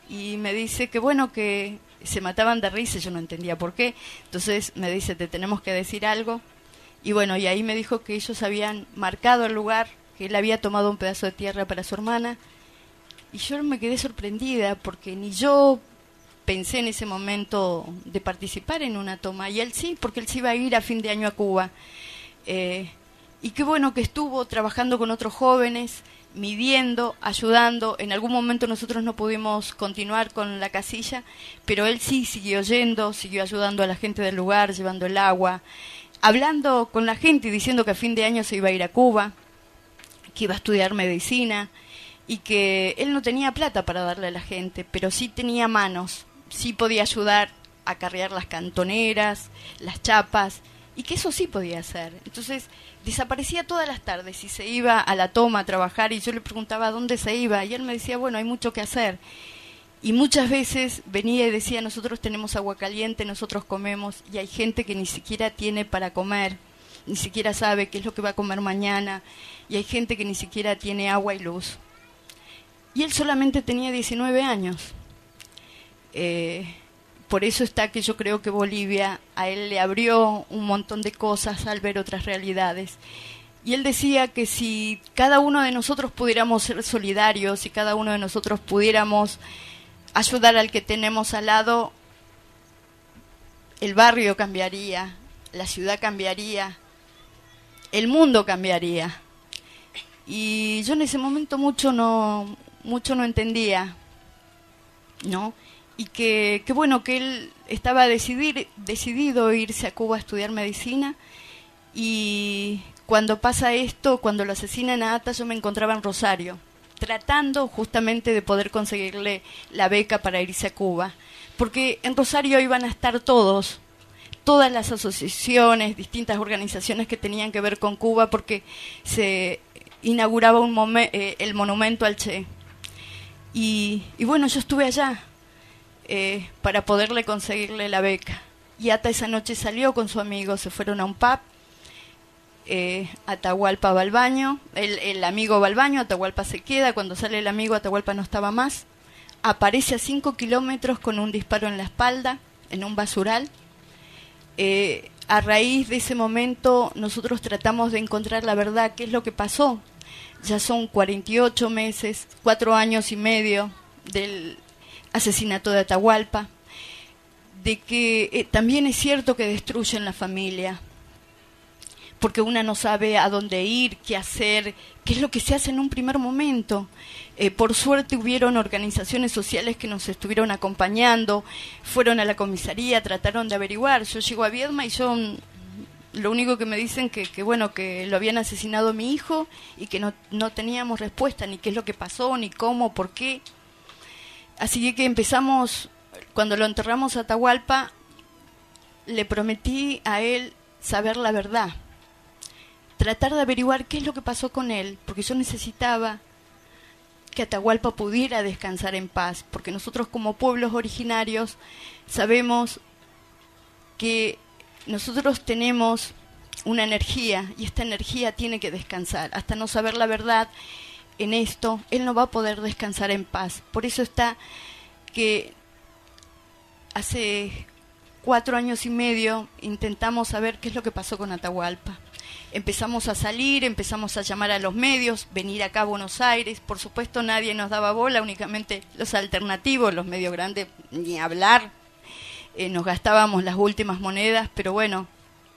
y me dice que bueno, que se mataban de risa, yo no entendía por qué. Entonces me dice, te tenemos que decir algo. Y bueno, y ahí me dijo que ellos habían marcado el lugar, que él había tomado un pedazo de tierra para su hermana. Y yo me quedé sorprendida, porque ni yo pensé en ese momento de participar en una toma. Y él sí, porque él se iba a ir a fin de año a Cuba. Eh, y qué bueno que estuvo trabajando con otros jóvenes, midiendo, ayudando. En algún momento nosotros no pudimos continuar con la casilla, pero él sí siguió yendo, siguió ayudando a la gente del lugar, llevando el agua, hablando con la gente y diciendo que a fin de año se iba a ir a Cuba, que iba a estudiar medicina, y que él no tenía plata para darle a la gente, pero sí tenía manos, sí podía ayudar a carrear las cantoneras, las chapas, y que eso sí podía hacer. Entonces desaparecía todas las tardes y se iba a la toma a trabajar, y yo le preguntaba a dónde se iba, y él me decía, bueno, hay mucho que hacer. Y muchas veces venía y decía, nosotros tenemos agua caliente, nosotros comemos, y hay gente que ni siquiera tiene para comer, ni siquiera sabe qué es lo que va a comer mañana, y hay gente que ni siquiera tiene agua y luz. Y él solamente tenía diecinueve años. Eh... Por eso está que yo creo que Bolivia a él le abrió un montón de cosas al ver otras realidades. Y él decía que si cada uno de nosotros pudiéramos ser solidarios, si cada uno de nosotros pudiéramos ayudar al que tenemos al lado, el barrio cambiaría, la ciudad cambiaría, el mundo cambiaría. Y yo en ese momento mucho no, mucho no entendía, ¿no? Y que, que bueno, que él estaba decidir, decidido irse a Cuba a estudiar medicina, y cuando pasa esto, cuando lo asesinan a Ata, yo me encontraba en Rosario, tratando justamente de poder conseguirle la beca para irse a Cuba, porque en Rosario iban a estar todos, todas las asociaciones, distintas organizaciones que tenían que ver con Cuba, porque se inauguraba un momen- eh, el monumento al Che. Y, y bueno, yo estuve allá eh, para poderle conseguirle la beca. Y Ata esa noche salió con su amigo, se fueron a un pub. Eh, Atahualpa va al baño, el, el amigo va al baño, Atahualpa se queda. Cuando sale el amigo, Atahualpa no estaba más. Aparece a cinco kilómetros con un disparo en la espalda, en un basural. Eh, a raíz de ese momento nosotros tratamos de encontrar la verdad, qué es lo que pasó. Ya son cuarenta y ocho meses, cuatro años y medio del asesinato de Atahualpa, de que eh, también es cierto que destruyen la familia, porque una no sabe a dónde ir, qué hacer, qué es lo que se hace en un primer momento. Eh, por suerte hubieron organizaciones sociales que nos estuvieron acompañando, fueron a la comisaría, trataron de averiguar. Yo llego a Viedma y yo, lo único que me dicen que, que bueno, que lo habían asesinado a mi hijo y que no, no teníamos respuesta, ni qué es lo que pasó, ni cómo, por qué. Así que empezamos, cuando lo enterramos a Atahualpa, le prometí a él saber la verdad, tratar de averiguar qué es lo que pasó con él, porque yo necesitaba que Atahualpa pudiera descansar en paz, porque nosotros como pueblos originarios sabemos que nosotros tenemos una energía y esta energía tiene que descansar. Hasta no saber la verdad en esto, él no va a poder descansar en paz. Por eso está que hace cuatro años y medio intentamos saber qué es lo que pasó con Atahualpa. Empezamos a salir, empezamos a llamar a los medios, venir acá a Buenos Aires. Por supuesto nadie nos daba bola, únicamente los alternativos, los medios grandes, ni hablar. Eh, nos gastábamos las últimas monedas, pero bueno,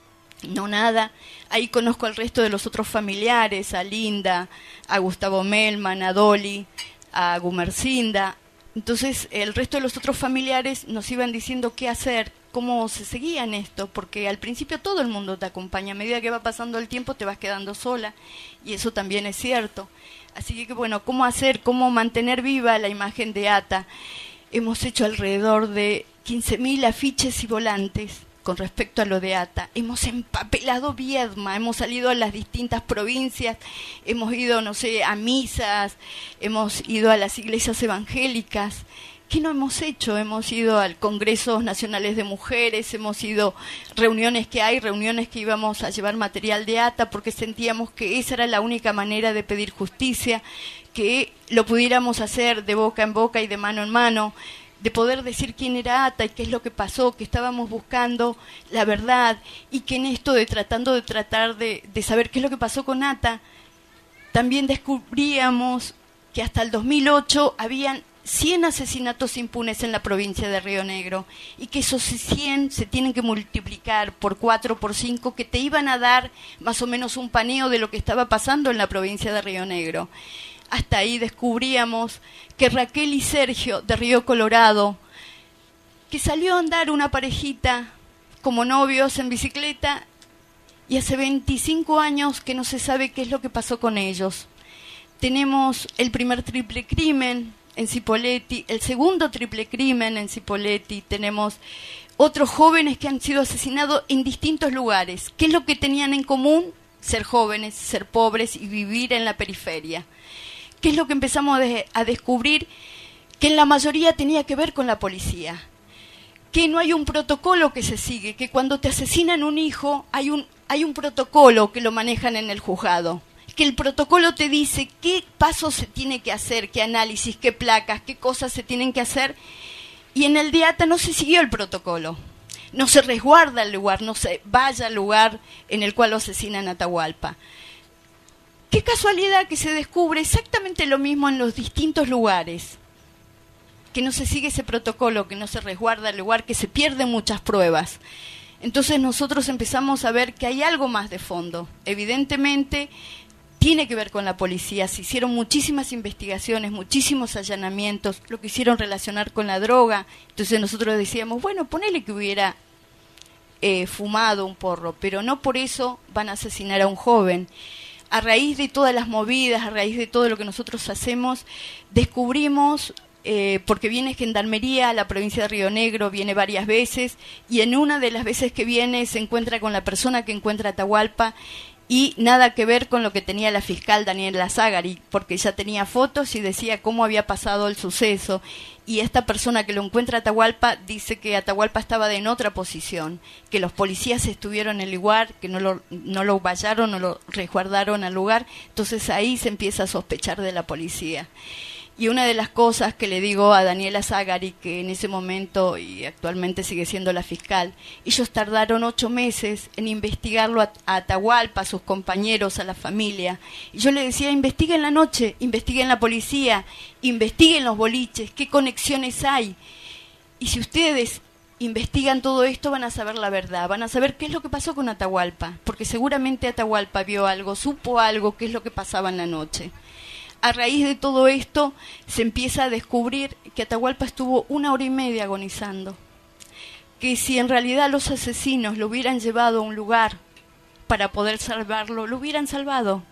no nada. Ahí conozco al resto de los otros familiares, a Linda, a Gustavo Melman, a Dolly, a Gumercinda. Entonces el resto de los otros familiares nos iban diciendo qué hacer, cómo se seguía en esto, porque al principio todo el mundo te acompaña, a medida que va pasando el tiempo te vas quedando sola, y eso también es cierto. Así que bueno, cómo hacer, cómo mantener viva la imagen de Ata. Hemos hecho alrededor de quince mil afiches y volantes con respecto a lo de Ata. Hemos empapelado Viedma, hemos salido a las distintas provincias, hemos ido, no sé, a misas, hemos ido a las iglesias evangélicas. ¿Qué no hemos hecho? Hemos ido al Congresos Nacionales de Mujeres, hemos ido reuniones que hay, reuniones que íbamos a llevar material de Ata, porque sentíamos que esa era la única manera de pedir justicia, que lo pudiéramos hacer de boca en boca y de mano en mano, de poder decir quién era Ata y qué es lo que pasó, que estábamos buscando la verdad, y que en esto de tratando de tratar de, de saber qué es lo que pasó con Ata, también descubríamos que hasta el dos mil ocho habían cien asesinatos impunes en la provincia de Río Negro, y que esos cien se tienen que multiplicar por cuatro, por cinco, que te iban a dar más o menos un paneo de lo que estaba pasando en la provincia de Río Negro. Hasta ahí descubríamos que Raquel y Sergio de Río Colorado, que salió a andar una parejita como novios en bicicleta, y hace veinticinco años que no se sabe qué es lo que pasó con ellos. Tenemos el primer triple crimen en Cipolletti, el segundo triple crimen en Cipolletti, tenemos otros jóvenes que han sido asesinados en distintos lugares. ¿Qué es lo que tenían en común? Ser jóvenes, ser pobres y vivir en la periferia. ¿Qué es lo que empezamos a descubrir? Que en la mayoría tenía que ver con la policía, que no hay un protocolo que se sigue, que cuando te asesinan un hijo hay un, hay un protocolo que lo manejan en el juzgado, que el protocolo te dice qué pasos se tiene que hacer, qué análisis, qué placas, qué cosas se tienen que hacer, y en el de Ata no se siguió el protocolo, no se resguarda el lugar, no se vaya al lugar en el cual lo asesinan a Atahualpa. Qué casualidad que se descubre exactamente lo mismo en los distintos lugares, que no se sigue ese protocolo, que no se resguarda el lugar, que se pierden muchas pruebas. Entonces nosotros empezamos a ver que hay algo más de fondo. Evidentemente tiene que ver con la policía, se hicieron muchísimas investigaciones, muchísimos allanamientos, lo quisieron relacionar con la droga. Entonces nosotros decíamos, bueno, ponele que hubiera eh, fumado un porro, pero no por eso van a asesinar a un joven. A raíz de todas las movidas, a raíz de todo lo que nosotros hacemos, descubrimos, eh, porque viene Gendarmería a la provincia de Río Negro, viene varias veces, y en una de las veces que viene se encuentra con la persona que encuentra a Atahualpa, y nada que ver con lo que tenía la fiscal Daniela Zagari, porque ella tenía fotos y decía cómo había pasado el suceso. Y esta persona que lo encuentra a Atahualpa dice que Atahualpa estaba en otra posición, que los policías estuvieron en el lugar, que no lo, no lo vallaron, no lo resguardaron al lugar. Entonces ahí se empieza a sospechar de la policía. Y una de las cosas que le digo a Daniela Zagari, que en ese momento y actualmente sigue siendo la fiscal, ellos tardaron ocho meses en investigarlo a, a Atahualpa, a sus compañeros, a la familia. Y yo le decía, investiguen la noche, investiguen la policía, investiguen los boliches, qué conexiones hay. Y si ustedes investigan todo esto, van a saber la verdad, van a saber qué es lo que pasó con Atahualpa, porque seguramente Atahualpa vio algo, supo algo, qué es lo que pasaba en la noche. A raíz de todo esto se empieza a descubrir que Atahualpa estuvo una hora y media agonizando, que si en realidad los asesinos lo hubieran llevado a un lugar para poder salvarlo, lo hubieran salvado.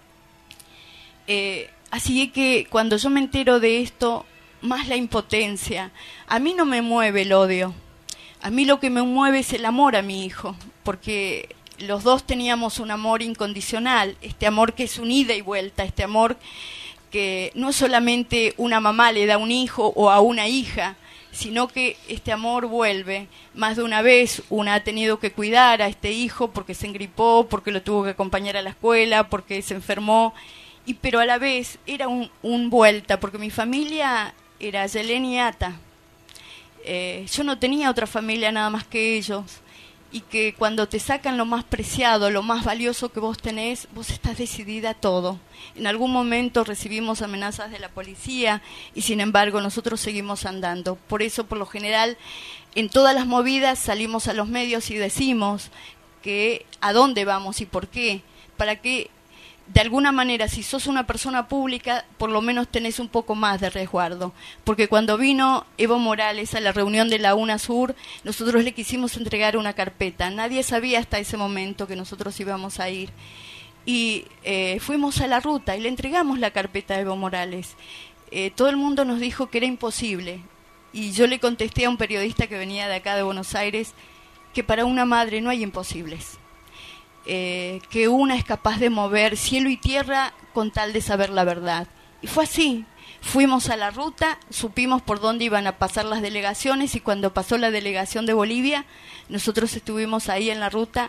Eh, así que cuando yo me entero de esto, más la impotencia, a mí no me mueve el odio, a mí lo que me mueve es el amor a mi hijo, porque los dos teníamos un amor incondicional, este amor que es un ida y vuelta, este amor que no solamente una mamá le da a un hijo o a una hija, sino que este amor vuelve. Más de una vez una ha tenido que cuidar a este hijo porque se engripó, porque lo tuvo que acompañar a la escuela, porque se enfermó, y pero a la vez era un, un vuelta, porque mi familia era Yelén y Ata. Eh, yo no tenía otra familia nada más que ellos. Y que cuando te sacan lo más preciado, lo más valioso que vos tenés, vos estás decidida a todo. En algún momento recibimos amenazas de la policía y sin embargo nosotros seguimos andando. Por eso, por lo general, en todas las movidas salimos a los medios y decimos que a dónde vamos y por qué, para que de alguna manera, si sos una persona pública, por lo menos tenés un poco más de resguardo. Porque cuando vino Evo Morales a la reunión de la UNASUR, nosotros le quisimos entregar una carpeta. Nadie sabía hasta ese momento que nosotros íbamos a ir. Y eh, fuimos a la ruta y le entregamos la carpeta a Evo Morales. Eh, todo el mundo nos dijo que era imposible. Y yo le contesté a un periodista que venía de acá de Buenos Aires que para una madre no hay imposibles. Eh, que una es capaz de mover cielo y tierra con tal de saber la verdad. Y fue así. Fuimos a la ruta, supimos por dónde iban a pasar las delegaciones y cuando pasó la delegación de Bolivia, nosotros estuvimos ahí en la ruta.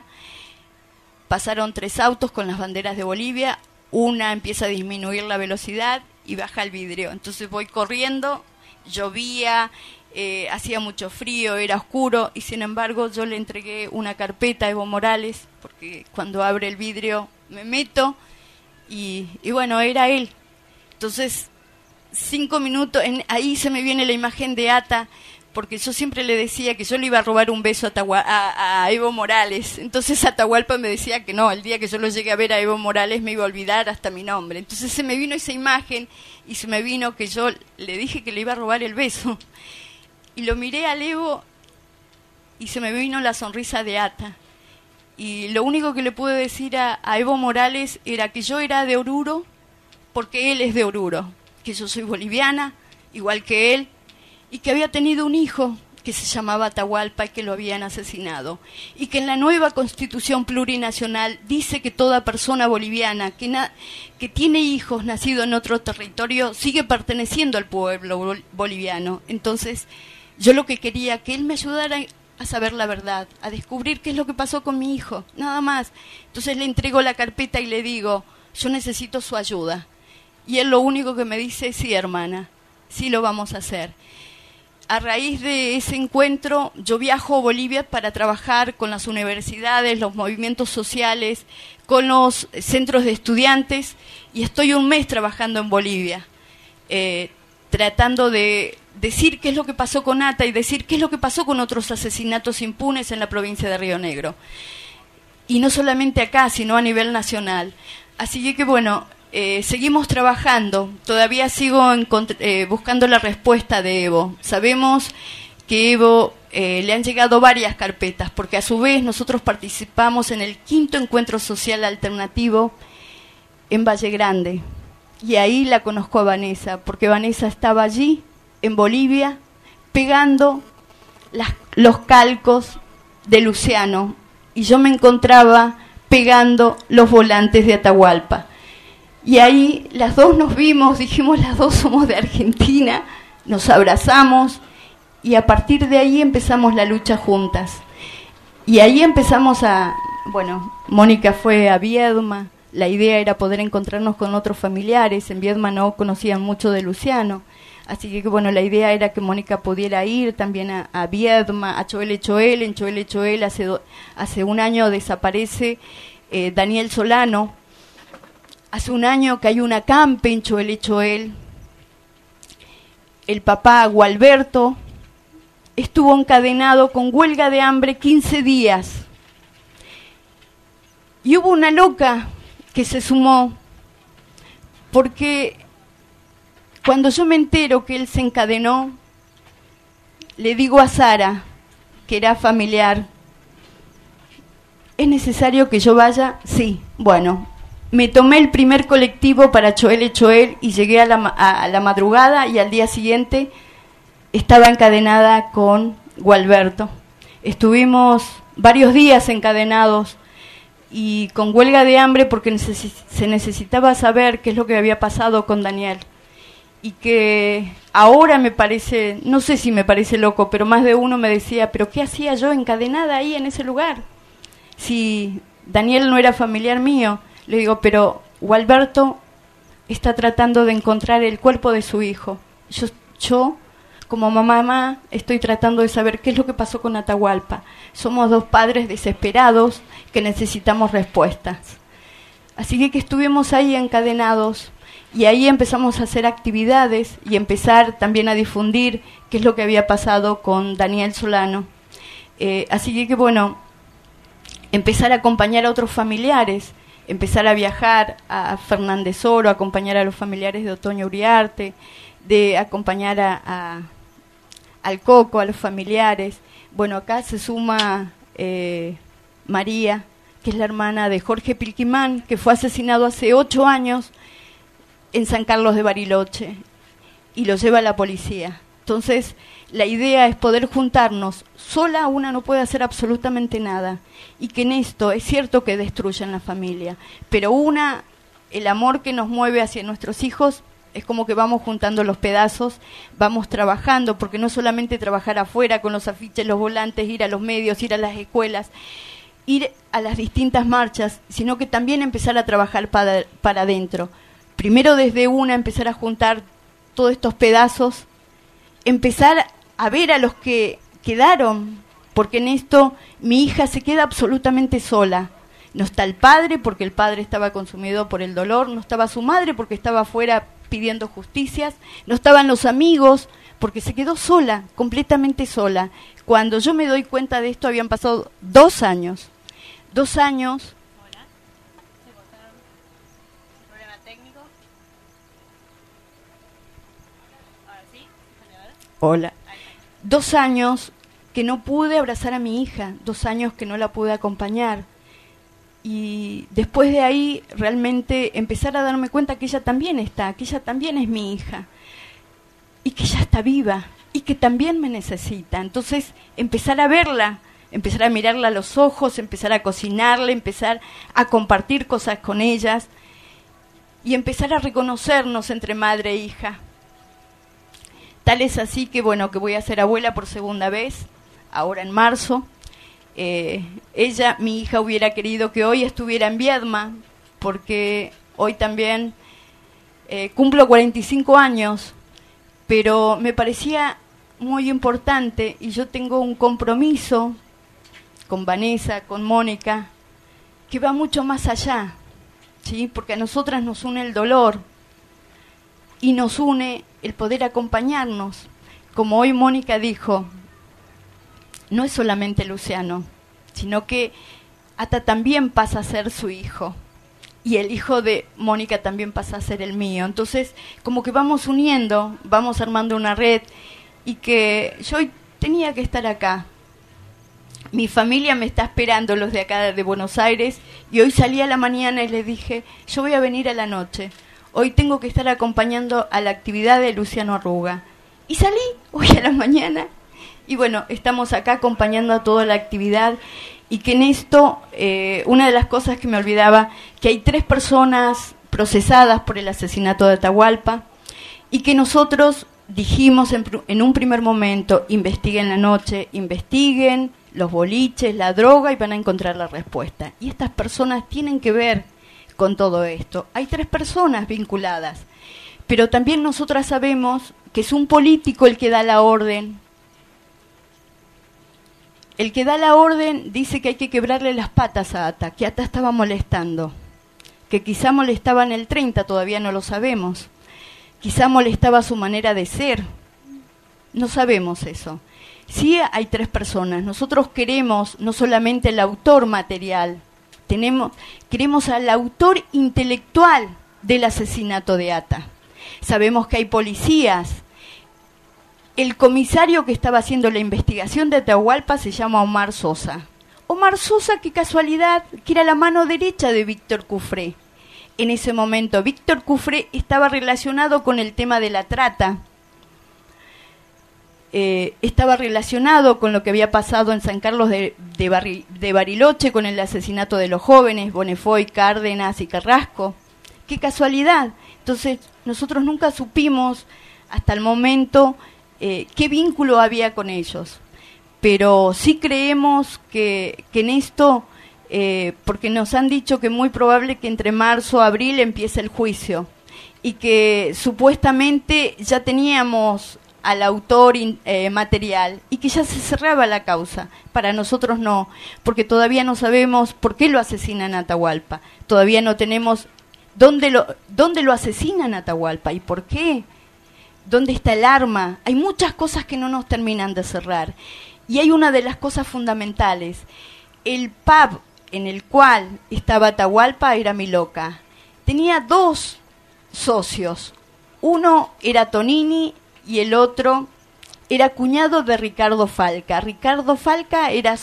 Pasaron tres autos con las banderas de Bolivia, una empieza a disminuir la velocidad y baja el vidrio. Entonces voy corriendo, llovía, Eh, hacía mucho frío, era oscuro y sin embargo yo le entregué una carpeta a Evo Morales porque cuando abre el vidrio me meto y, y bueno, era él. Entonces, cinco minutos, en, ahí se me viene la imagen de Ata, porque yo siempre le decía que yo le iba a robar un beso a, Atahua, a, a Evo Morales. Entonces Atahualpa me decía que no, el día que yo lo llegué a ver a Evo Morales me iba a olvidar hasta mi nombre. Entonces se me vino esa imagen y se me vino que yo le dije que le iba a robar el beso. Y lo miré al Evo y se me vino la sonrisa de Ata. Y lo único que le pude decir a, a Evo Morales era que yo era de Oruro porque él es de Oruro, que yo soy boliviana, igual que él, y que había tenido un hijo que se llamaba Atahualpa y que lo habían asesinado. Y que en la nueva Constitución Plurinacional dice que toda persona boliviana que, na que tiene hijos nacidos en otro territorio sigue perteneciendo al pueblo bol boliviano. Entonces, yo lo que quería, que él me ayudara a saber la verdad, a descubrir qué es lo que pasó con mi hijo, nada más. Entonces le entrego la carpeta y le digo, yo necesito su ayuda. Y él lo único que me dice es, sí, hermana, sí lo vamos a hacer. A raíz de ese encuentro, yo viajo a Bolivia para trabajar con las universidades, los movimientos sociales, con los centros de estudiantes, y estoy un mes trabajando en Bolivia, eh, tratando de decir qué es lo que pasó con Ata y decir qué es lo que pasó con otros asesinatos impunes en la provincia de Río Negro. Y no solamente acá, sino a nivel nacional. Así que, bueno, eh, seguimos trabajando. Todavía sigo eh, buscando la respuesta de Evo. Sabemos que Evo eh, le han llegado varias carpetas, porque a su vez nosotros participamos en el quinto encuentro social alternativo en Valle Grande. Y ahí la conozco a Vanessa, porque Vanessa estaba allí, en Bolivia, pegando las, los calcos de Luciano. Y yo me encontraba pegando los volantes de Atahualpa. Y ahí las dos nos vimos, dijimos, las dos somos de Argentina, nos abrazamos y a partir de ahí empezamos la lucha juntas. Y ahí empezamos a, bueno, Mónica fue a Viedma, la idea era poder encontrarnos con otros familiares, en Viedma no conocían mucho de Luciano, así que bueno, la idea era que Mónica pudiera ir también a, a Viedma, a Choel Choel, en Choel Choel hace, do, hace un año desaparece eh, Daniel Solano, hace un año que hay una acampe en Choel Choel, el papá Gualberto estuvo encadenado con huelga de hambre quince días. Y hubo una loca que se sumó, porque cuando yo me entero que él se encadenó, le digo a Sara, que era familiar, ¿es necesario que yo vaya? Sí, bueno, me tomé el primer colectivo para Choel Choel y llegué a la, a, a la madrugada y al día siguiente estaba encadenada con Gualberto. Estuvimos varios días encadenados y con huelga de hambre porque neces- se necesitaba saber qué es lo que había pasado con Daniel. Y que ahora me parece, no sé si me parece loco, pero más de uno me decía, ¿pero qué hacía yo encadenada ahí en ese lugar? Si Daniel no era familiar mío. Le digo, pero Gualberto está tratando de encontrar el cuerpo de su hijo. Yo, yo como mamá, estoy tratando de saber qué es lo que pasó con Atahualpa. Somos dos padres desesperados que necesitamos respuestas. Así que, que estuvimos ahí encadenados y ahí empezamos a hacer actividades y empezar también a difundir qué es lo que había pasado con Daniel Solano. Eh, así que, que, bueno, empezar a acompañar a otros familiares, empezar a viajar a Fernández Oro, acompañar a los familiares de Otoño Uriarte, de acompañar a, a, al Coco, a los familiares. Bueno, acá se suma eh, María, que es la hermana de Jorge Pilquimán, que fue asesinado hace ocho años en San Carlos de Bariloche, y lo lleva la policía. Entonces, la idea es poder juntarnos. Sola una no puede hacer absolutamente nada, y que en esto es cierto que destruyen la familia, pero una, el amor que nos mueve hacia nuestros hijos, es como que vamos juntando los pedazos, vamos trabajando, porque no solamente trabajar afuera con los afiches, los volantes, ir a los medios, ir a las escuelas, ir a las distintas marchas, sino que también empezar a trabajar para, para adentro. Primero desde una, empezar a juntar todos estos pedazos, empezar a ver a los que quedaron, porque en esto mi hija se queda absolutamente sola. No está el padre, porque el padre estaba consumido por el dolor, no estaba su madre, porque estaba afuera pidiendo justicias, no estaban los amigos, porque se quedó sola, completamente sola. Cuando yo me doy cuenta de esto, habían pasado dos años. Dos años. Hola. ¿Se cortaron? ¿Problema técnico? ¿Ahora sí? Hola. Dos años que no pude abrazar a mi hija, dos años que no la pude acompañar. Y después de ahí realmente empezar a darme cuenta que ella también está, que ella también es mi hija, y que ella está viva, y que también me necesita. Entonces empezar a verla, empezar a mirarla a los ojos, empezar a cocinarle, empezar a compartir cosas con ellas, y empezar a reconocernos entre madre e hija. Tal es así que, bueno, que voy a ser abuela por segunda vez, ahora en marzo. Eh, ella, mi hija, hubiera querido que hoy estuviera en Viedma, porque hoy también eh, cumplo cuarenta y cinco años, pero me parecía muy importante y yo tengo un compromiso con Vanessa, con Mónica, que va mucho más allá, ¿sí? Porque a nosotras nos une el dolor y nos une el poder acompañarnos. Como hoy Mónica dijo, no es solamente Luciano, sino que Ata también pasa a ser su hijo y el hijo de Mónica también pasa a ser el mío. Entonces, como que vamos uniendo, vamos armando una red, y que yo hoy tenía que estar acá. Mi familia me está esperando, los de acá de Buenos Aires, y hoy salí a la mañana y les dije, yo voy a venir a la noche. Hoy tengo que estar acompañando a la actividad de Luciano Arruga. Y salí hoy a la mañana. Y bueno, estamos acá acompañando a toda la actividad y que en esto, eh, una de las cosas que me olvidaba, que hay tres personas procesadas por el asesinato de Atahualpa, y que nosotros dijimos en, en un primer momento, investiguen la noche, investiguen los boliches, la droga, y van a encontrar la respuesta. Y estas personas tienen que ver con todo esto. Hay tres personas vinculadas, pero también nosotras sabemos que es un político el que da la orden. El que da la orden dice que hay que quebrarle las patas a Ata, que Ata estaba molestando, que quizá molestaba en el treinta, todavía no lo sabemos. Quizá molestaba su manera de ser, no sabemos eso. Sí hay tres personas, nosotros queremos no solamente el autor material, tenemos, queremos al autor intelectual del asesinato de Ata. Sabemos que hay policías. El comisario que estaba haciendo la investigación de Atahualpa se llama Omar Sosa. Omar Sosa, qué casualidad, que era la mano derecha de Víctor Cufré. En ese momento, Víctor Cufré estaba relacionado con el tema de la trata. Eh, estaba relacionado con lo que había pasado en San Carlos de, de, Barri, de Bariloche, con el asesinato de los jóvenes, Bonefoy, Cárdenas y Carrasco. ¡Qué casualidad! Entonces, nosotros nunca supimos hasta el momento eh, qué vínculo había con ellos. Pero sí creemos que, que en esto, eh, porque nos han dicho que es muy probable que entre marzo y abril empiece el juicio, y que supuestamente ya teníamos al autor eh, material y que ya se cerraba la causa. Para nosotros no, porque todavía no sabemos por qué lo asesinan a Atahualpa. Todavía no tenemos dónde lo, dónde lo asesinan a Atahualpa y por qué. ¿Dónde está el arma? Hay muchas cosas que no nos terminan de cerrar. Y hay una de las cosas fundamentales. El pub en el cual estaba Atahualpa era Miloca. Tenía dos socios. Uno era Tonini y el otro era cuñado de Ricardo Falca. Ricardo Falca era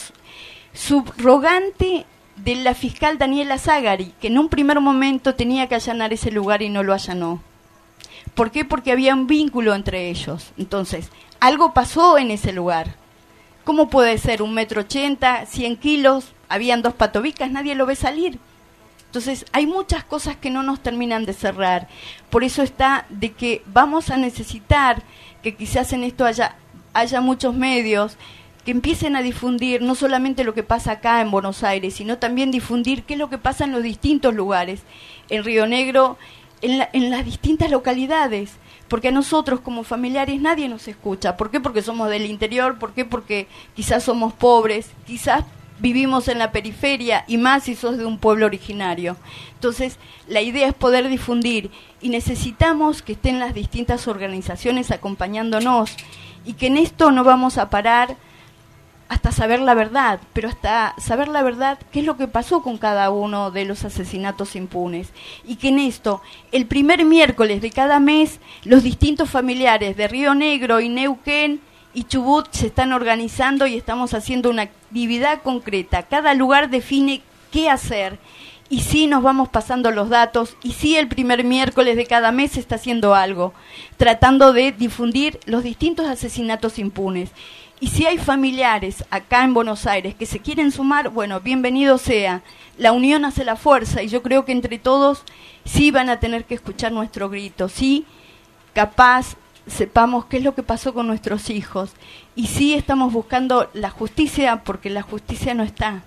subrogante de la fiscal Daniela Zagari, que en un primer momento tenía que allanar ese lugar y no lo allanó. ¿Por qué? Porque había un vínculo entre ellos. Entonces, algo pasó en ese lugar. ¿Cómo puede ser? Un metro ochenta, cien kilos, habían dos patobicas, nadie lo ve salir. Entonces, hay muchas cosas que no nos terminan de cerrar. Por eso está de que vamos a necesitar que quizás en esto haya, haya muchos medios que empiecen a difundir no solamente lo que pasa acá en Buenos Aires, sino también difundir qué es lo que pasa en los distintos lugares, en Río Negro, en, la, en las distintas localidades, porque a nosotros como familiares nadie nos escucha. ¿Por qué? Porque somos del interior, ¿por qué? Porque quizás somos pobres, quizás vivimos en la periferia, y más si sos de un pueblo originario. Entonces, la idea es poder difundir, y necesitamos que estén las distintas organizaciones acompañándonos, y que en esto no vamos a parar hasta saber la verdad, pero hasta saber la verdad qué es lo que pasó con cada uno de los asesinatos impunes. Y que en esto, el primer miércoles de cada mes, los distintos familiares de Río Negro y Neuquén y Chubut se están organizando y estamos haciendo una actividad concreta. Cada lugar define qué hacer, y sí nos vamos pasando los datos, y sí el primer miércoles de cada mes se está haciendo algo, tratando de difundir los distintos asesinatos impunes. Y si hay familiares acá en Buenos Aires que se quieren sumar, bueno, bienvenido sea. La unión hace la fuerza, y yo creo que entre todos sí van a tener que escuchar nuestro grito, sí, capaz sepamos qué es lo que pasó con nuestros hijos, y sí estamos buscando la justicia, porque la justicia no está.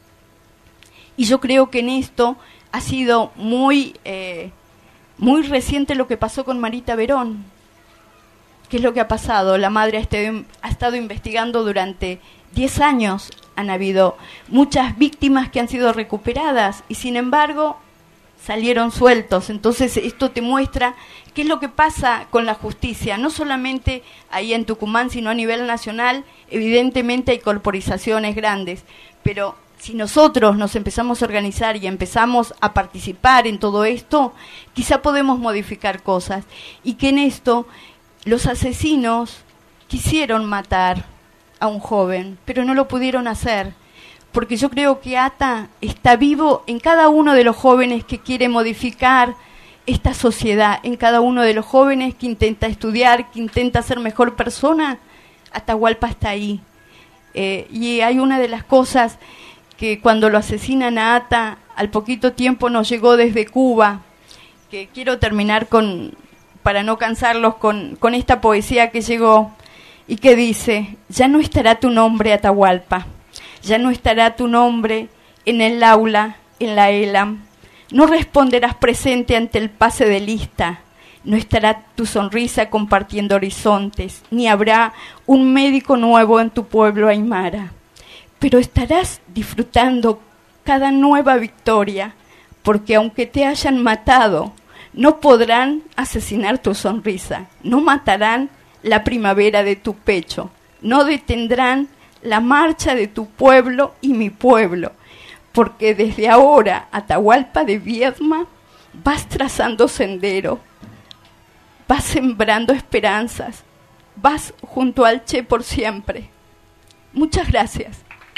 Y yo creo que en esto ha sido muy, eh, muy reciente lo que pasó con Marita Verón. ¿Qué es lo que ha pasado? La madre ha estado, ha estado investigando durante diez años. Han habido muchas víctimas que han sido recuperadas y sin embargo salieron sueltos. Entonces esto te muestra qué es lo que pasa con la justicia, no solamente ahí en Tucumán, sino a nivel nacional. Evidentemente hay corporizaciones grandes, pero si nosotros nos empezamos a organizar y empezamos a participar en todo esto, quizá podemos modificar cosas, y que en esto los asesinos quisieron matar a un joven, pero no lo pudieron hacer, porque yo creo que Ata está vivo en cada uno de los jóvenes que quiere modificar esta sociedad, en cada uno de los jóvenes que intenta estudiar, que intenta ser mejor persona. Atahualpa está ahí. Eh, y hay una de las cosas que cuando lo asesinan a Ata, al poquito tiempo nos llegó desde Cuba, que quiero terminar con, para no cansarlos, con, con esta poesía que llegó y que dice: ya no estará tu nombre, Atahualpa, ya no estará tu nombre en el aula, en la ELAM, no responderás presente ante el pase de lista, no estará tu sonrisa compartiendo horizontes, ni habrá un médico nuevo en tu pueblo aymara, pero estarás disfrutando cada nueva victoria, porque aunque te hayan matado, no podrán asesinar tu sonrisa, no matarán la primavera de tu pecho, no detendrán la marcha de tu pueblo y mi pueblo, porque desde ahora, Atahualpa de Viedma, vas trazando sendero, vas sembrando esperanzas, vas junto al Che por siempre. Muchas gracias.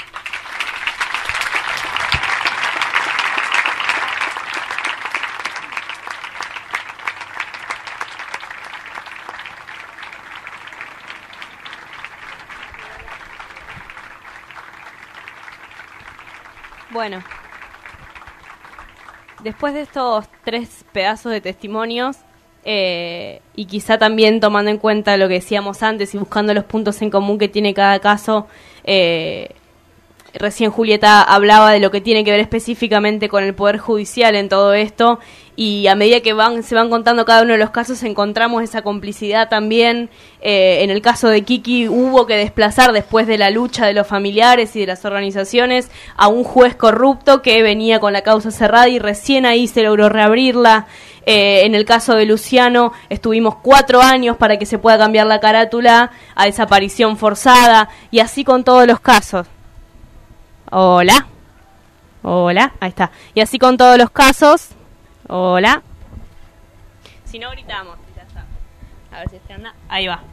Bueno, después de estos tres pedazos de testimonios, eh, y quizá también tomando en cuenta lo que decíamos antes y buscando los puntos en común que tiene cada caso, eh, recién Julieta hablaba de lo que tiene que ver específicamente con el Poder Judicial en todo esto, y a medida que van se van contando cada uno de los casos encontramos esa complicidad también. Eh, en el caso de Kiki hubo que desplazar, después de la lucha de los familiares y de las organizaciones, a un juez corrupto que venía con la causa cerrada y recién ahí se logró reabrirla. Eh, en el caso de Luciano estuvimos cuatro años para que se pueda cambiar la carátula a desaparición forzada, y así con todos los casos. Hola. Hola, ahí está. Y así con todos los casos. Hola. Si no gritamos, ya está. A ver si este anda. Ahí va.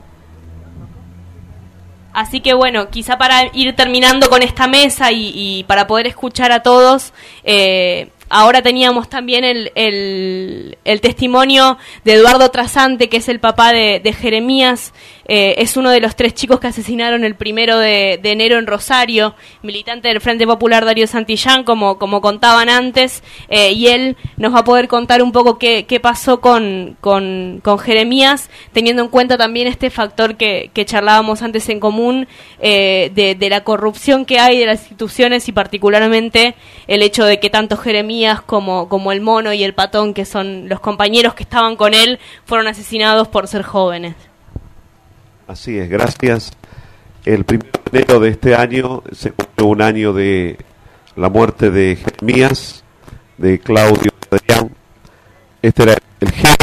Así que bueno, quizá para ir terminando con esta mesa y, y para poder escuchar a todos, eh, ahora teníamos también el, el, el testimonio de Eduardo Trasante, que es el papá de, de Jeremías. Eh, es uno de los tres chicos que asesinaron el primero de, de enero en Rosario, militante del Frente Popular Darío Santillán, como, como contaban antes, eh, y él nos va a poder contar un poco qué, qué pasó con, con, con Jeremías, teniendo en cuenta también este factor que, que charlábamos antes en común, eh, de, de la corrupción que hay de las instituciones, y particularmente el hecho de que tanto Jeremías como, como el Mono y el Patón, que son los compañeros que estaban con él, fueron asesinados por ser jóvenes. Así es, gracias. El primero de enero de este año se cumplió un año de la muerte de Jeremías, de Claudio Adrián. Este era el jefe.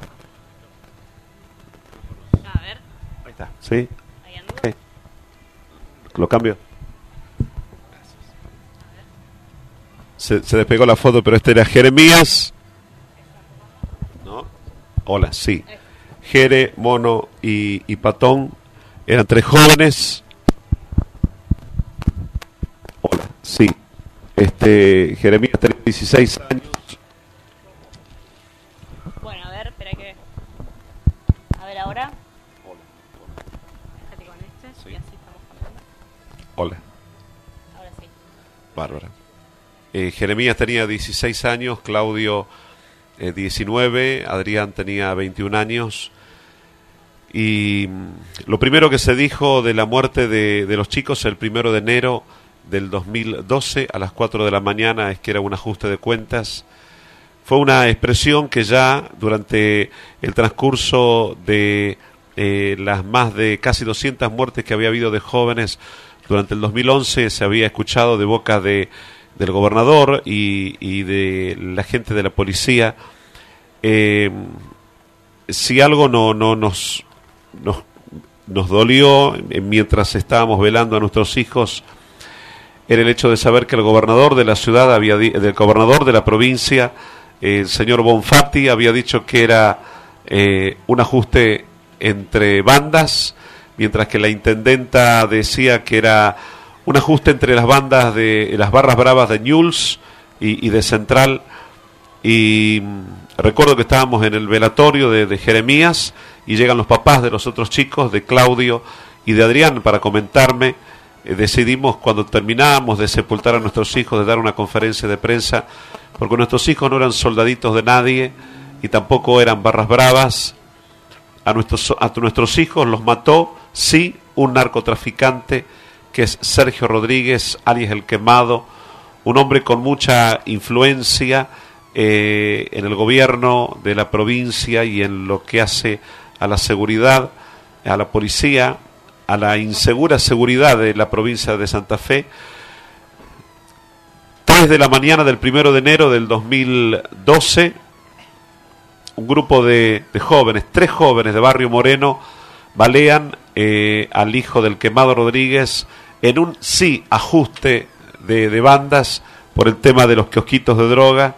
A ver. Ahí está, ¿sí? Ahí ando. Okay. ¿Lo cambio? Se, se despegó la foto, pero este era Jeremías. ¿No? Hola, sí. Jere, Mono y, y Patón eran tres jóvenes. Hola, sí. Este, Jeremías tenía dieciséis años. Bueno, a ver, espera que... A ver ahora. Hola. Déjate con este, Sí. y así estamos cambiando. Hola. Ahora sí. Bárbara. Eh, Jeremías tenía dieciséis años, Claudio eh, diecinueve, Adrián tenía veintiún años. Y lo primero que se dijo de la muerte de, de los chicos el primero de enero del dos mil doce a las cuatro de la mañana es que era un ajuste de cuentas. Fue una expresión que ya durante el transcurso de eh, las más de casi doscientas muertes que había habido de jóvenes durante el dos mil once se había escuchado de boca de, del gobernador y, y de la gente de la policía. Eh, si algo no, no nos... Nos, nos dolió mientras estábamos velando a nuestros hijos era el hecho de saber que el gobernador de la ciudad había di- el gobernador de la provincia, eh, el señor Bonfatti, había dicho que era eh, un ajuste entre bandas, mientras que la intendenta decía que era un ajuste entre las bandas de las barras bravas de Newell's y, y de Central. Y recuerdo que estábamos en el velatorio de, de Jeremías y llegan los papás de los otros chicos, de Claudio y de Adrián, para comentarme eh, decidimos cuando terminamos de sepultar a nuestros hijos de dar una conferencia de prensa, porque nuestros hijos no eran soldaditos de nadie y tampoco eran barras bravas. A nuestros, a nuestros hijos los mató, sí, un narcotraficante que es Sergio Rodríguez, alias El Quemado, un hombre con mucha influencia eh, en el gobierno de la provincia y en lo que hace a la seguridad, a la policía, a la insegura seguridad de la provincia de Santa Fe. Tres de la mañana del primero de enero del dos mil doce, un grupo de, de jóvenes, tres jóvenes de Barrio Moreno, balean eh, al hijo del Quemado Rodríguez en un sí ajuste de, de bandas por el tema de los kiosquitos de droga.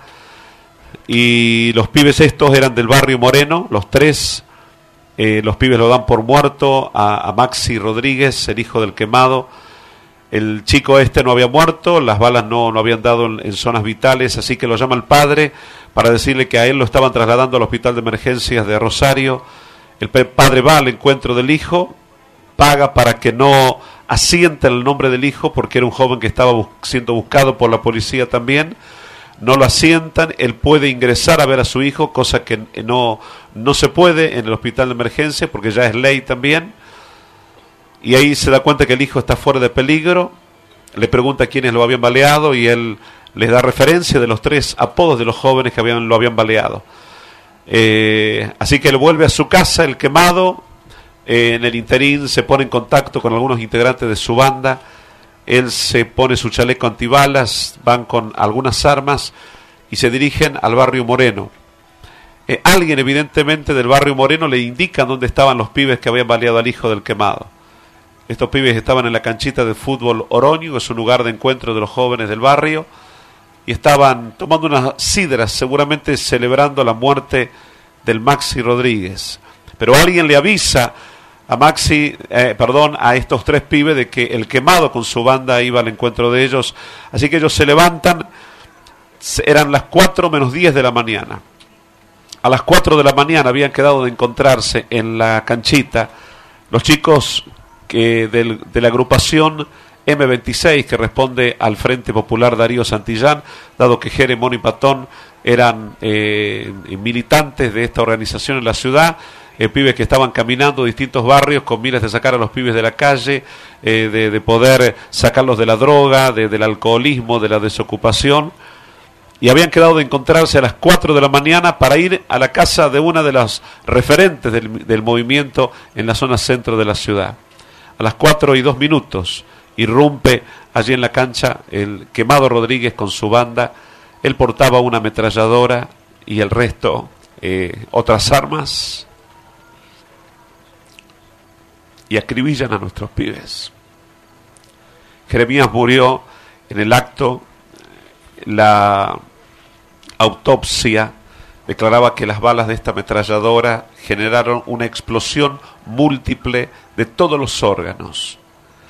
Y los pibes estos eran del Barrio Moreno, los tres. Eh, los pibes lo dan por muerto a, a Maxi Rodríguez, el hijo del Quemado. El chico este no había muerto, las balas no, no habían dado en, en zonas vitales, así que lo llama el padre para decirle que a él lo estaban trasladando al hospital de emergencias de Rosario. El padre va al encuentro del hijo, paga para que no asienta el nombre del hijo, porque era un joven que estaba bus- siendo buscado por la policía también. No lo asientan, él puede ingresar a ver a su hijo, cosa que no, no se puede en el hospital de emergencia, porque ya es ley también. Y ahí se da cuenta que el hijo está fuera de peligro, le pregunta a quiénes lo habían baleado y él les da referencia de los tres apodos de los jóvenes que habían, lo habían baleado. Eh, así que él vuelve a su casa, El Quemado. Eh, en el interín se pone en contacto con algunos integrantes de su banda. Él se pone su chaleco antibalas, van con algunas armas y se dirigen al Barrio Moreno. Eh, alguien evidentemente del Barrio Moreno le indica dónde estaban los pibes que habían baleado al hijo del Quemado. Estos pibes estaban en la canchita de fútbol Oroño, que es un lugar de encuentro de los jóvenes del barrio, y estaban tomando unas sidras, seguramente celebrando la muerte del Maxi Rodríguez. Pero alguien le avisa a Maxi, eh, perdón, a estos tres pibes de que el Quemado con su banda iba al encuentro de ellos, así que ellos se levantan. Eran las cuatro menos diez de la mañana. A las cuatro de la mañana habían quedado de encontrarse en la canchita los chicos que del, de la agrupación eme veintiséis, que responde al Frente Popular Darío Santillán, dado que Jere, Mono y Patón eran eh, militantes de esta organización en la ciudad. Eh, pibes que estaban caminando distintos barrios con miras de sacar a los pibes de la calle, eh, de, de poder sacarlos de la droga, de, del alcoholismo, de la desocupación. Y habían quedado de encontrarse a las cuatro de la mañana para ir a la casa de una de las referentes del, del movimiento en la zona centro de la ciudad. A las cuatro y dos minutos irrumpe allí en la cancha el Quemado Rodríguez con su banda. Él portaba una ametralladora y el resto eh, otras armas, y acribillan a nuestros pibes. Jeremías murió en el acto. La autopsia declaraba que las balas de esta ametralladora generaron una explosión múltiple de todos los órganos.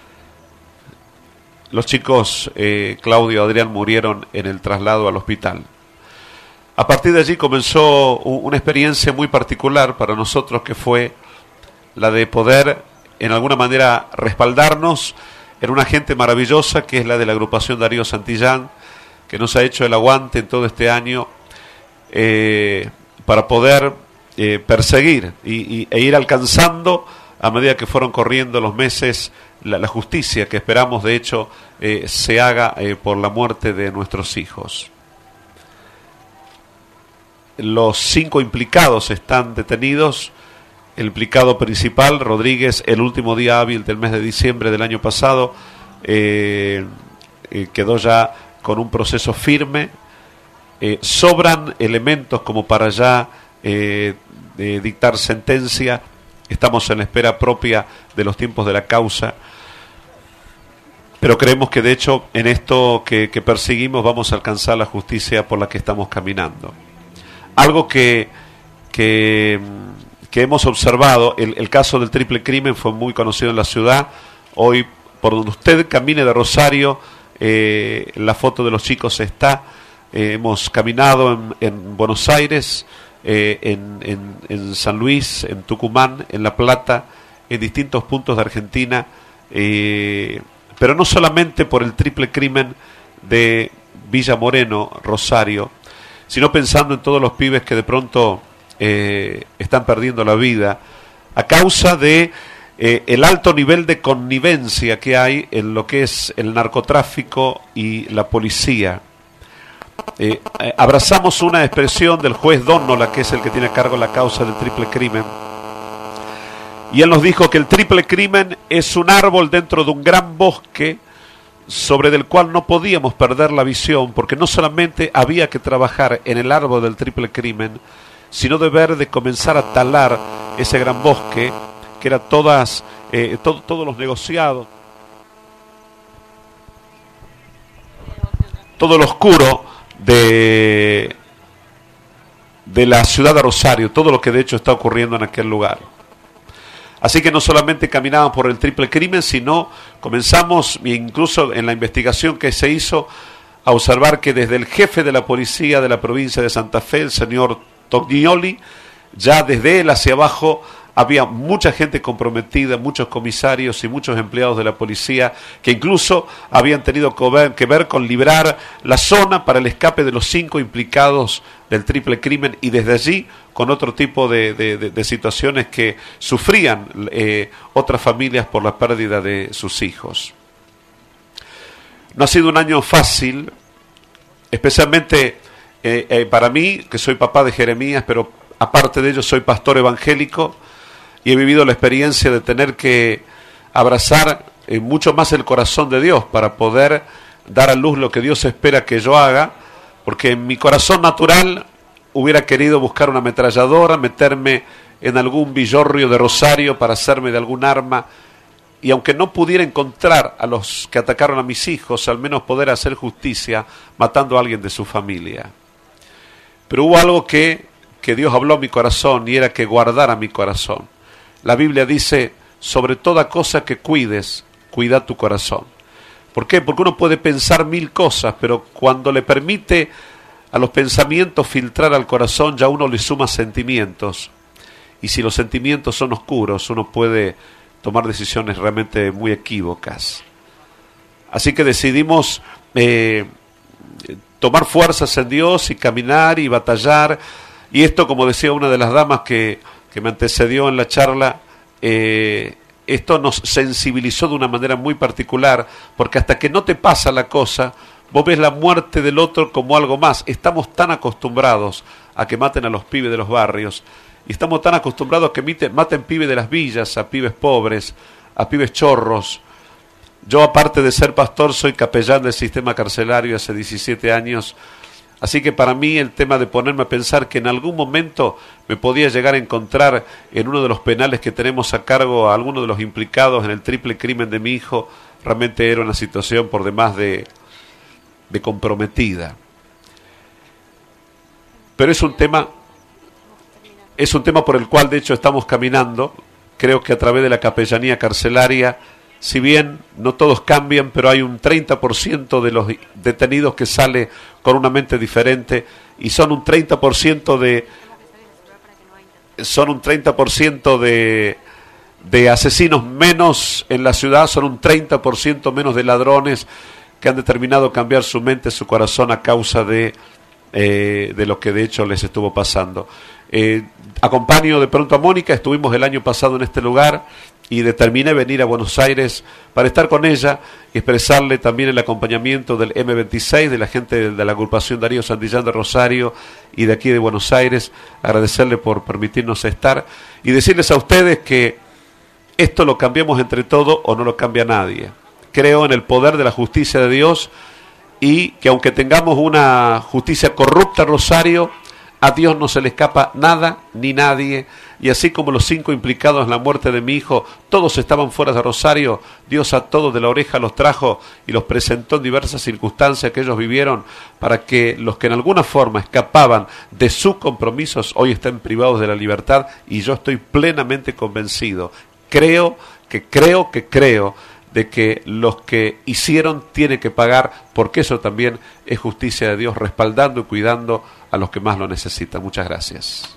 Los chicos eh, Claudio y Adrián murieron en el traslado al hospital. A partir de allí comenzó una experiencia muy particular para nosotros, que fue la de poder en alguna manera respaldarnos en una gente maravillosa que es la de la agrupación Darío Santillán, que nos ha hecho el aguante en todo este año eh, para poder eh, perseguir y, y, e ir alcanzando a medida que fueron corriendo los meses la, la justicia que esperamos de hecho eh, se haga eh, por la muerte de nuestros hijos. Los cinco implicados están detenidos. El implicado principal, Rodríguez, el último día hábil del mes de diciembre del año pasado, eh, eh, quedó ya con un proceso firme. Eh, sobran elementos como para ya eh, de dictar sentencia. Estamos en la espera propia de los tiempos de la causa. Pero creemos que de hecho en esto que, que perseguimos vamos a alcanzar la justicia por la que estamos caminando. Algo que... que que hemos observado, el, el caso del triple crimen fue muy conocido en la ciudad. Hoy, por donde usted camine de Rosario, eh, la foto de los chicos está. Eh, hemos caminado en, en Buenos Aires, eh, en, en, en San Luis, en Tucumán, en La Plata, en distintos puntos de Argentina, eh, pero no solamente por el triple crimen de Villa Moreno, Rosario, sino pensando en todos los pibes que de pronto eh, están perdiendo la vida a causa de eh, el alto nivel de connivencia que hay en lo que es el narcotráfico y la policía. Eh, eh, abrazamos una expresión del juez Donnola, que es el que tiene a cargo la causa del triple crimen, y él nos dijo que el triple crimen es un árbol dentro de un gran bosque sobre del cual no podíamos perder la visión, porque no solamente había que trabajar en el árbol del triple crimen, sino deber de comenzar a talar ese gran bosque, que era todas, eh, todo, todos los negociados, todo lo oscuro de, de la ciudad de Rosario, todo lo que de hecho está ocurriendo en aquel lugar. Así que no solamente caminaban por el triple crimen, sino comenzamos, incluso en la investigación que se hizo, a observar que desde el jefe de la policía de la provincia de Santa Fe, el señor Tognoli, ya desde él hacia abajo había mucha gente comprometida, muchos comisarios y muchos empleados de la policía que incluso habían tenido que ver con librar la zona para el escape de los cinco implicados del triple crimen, y desde allí con otro tipo de, de, de, de situaciones que sufrían eh, otras familias por la pérdida de sus hijos. No ha sido un año fácil, especialmente eh, eh, para mí, que soy papá de Jeremías, pero aparte de ello soy pastor evangélico, y he vivido la experiencia de tener que abrazar eh, mucho más el corazón de Dios para poder dar a luz lo que Dios espera que yo haga, porque en mi corazón natural hubiera querido buscar una ametralladora, meterme en algún villorrio de Rosario para hacerme de algún arma, y aunque no pudiera encontrar a los que atacaron a mis hijos, al menos poder hacer justicia matando a alguien de su familia. Pero hubo algo que, que Dios habló a mi corazón, y era que guardara mi corazón. La Biblia dice, sobre toda cosa que cuides, cuida tu corazón. ¿Por qué? Porque uno puede pensar mil cosas, pero cuando le permite a los pensamientos filtrar al corazón, ya uno le suma sentimientos. Y si los sentimientos son oscuros, uno puede tomar decisiones realmente muy equívocas. Así que decidimos eh, tomar fuerzas en Dios y caminar y batallar. Y esto, como decía una de las damas que, que me antecedió en la charla, eh, esto nos sensibilizó de una manera muy particular, porque hasta que no te pasa la cosa, vos ves la muerte del otro como algo más. Estamos tan acostumbrados a que maten a los pibes de los barrios, y estamos tan acostumbrados a que maten, maten pibes de las villas, a pibes pobres, a pibes chorros. Yo, aparte de ser pastor, soy capellán del sistema carcelario hace diecisiete años, así que para mí el tema de ponerme a pensar que en algún momento me podía llegar a encontrar en uno de los penales que tenemos a cargo a alguno de los implicados en el triple crimen de mi hijo, realmente era una situación por demás de, de comprometida. Pero es un tema, es un tema por el cual de hecho estamos caminando. Creo que a través de la capellanía carcelaria, si bien no todos cambian, pero hay un treinta por ciento de los detenidos que sale con una mente diferente, y son un treinta por ciento de son un treinta por ciento de de asesinos menos en la ciudad, son un treinta por ciento menos de ladrones que han determinado cambiar su mente, su corazón a causa de eh, de lo que de hecho les estuvo pasando. Eh, acompaño de pronto a Mónica, estuvimos el año pasado en este lugar y determiné venir a Buenos Aires para estar con ella y expresarle también el acompañamiento del eme veintiséis, de la gente de, de la agrupación Darío Santillán de Rosario y de aquí de Buenos Aires, agradecerle por permitirnos estar y decirles a ustedes que esto lo cambiamos entre todos o no lo cambia nadie. Creo en el poder de la justicia de Dios, y que aunque tengamos una justicia corrupta en Rosario, a Dios no se le escapa nada ni nadie, y así como los cinco implicados en la muerte de mi hijo, todos estaban fuera de Rosario, Dios a todos de la oreja los trajo y los presentó en diversas circunstancias que ellos vivieron, para que los que en alguna forma escapaban de sus compromisos hoy estén privados de la libertad, y yo estoy plenamente convencido, creo que creo que creo de que los que hicieron tienen que pagar, porque eso también es justicia de Dios, respaldando y cuidando a los que más lo necesitan. Muchas gracias.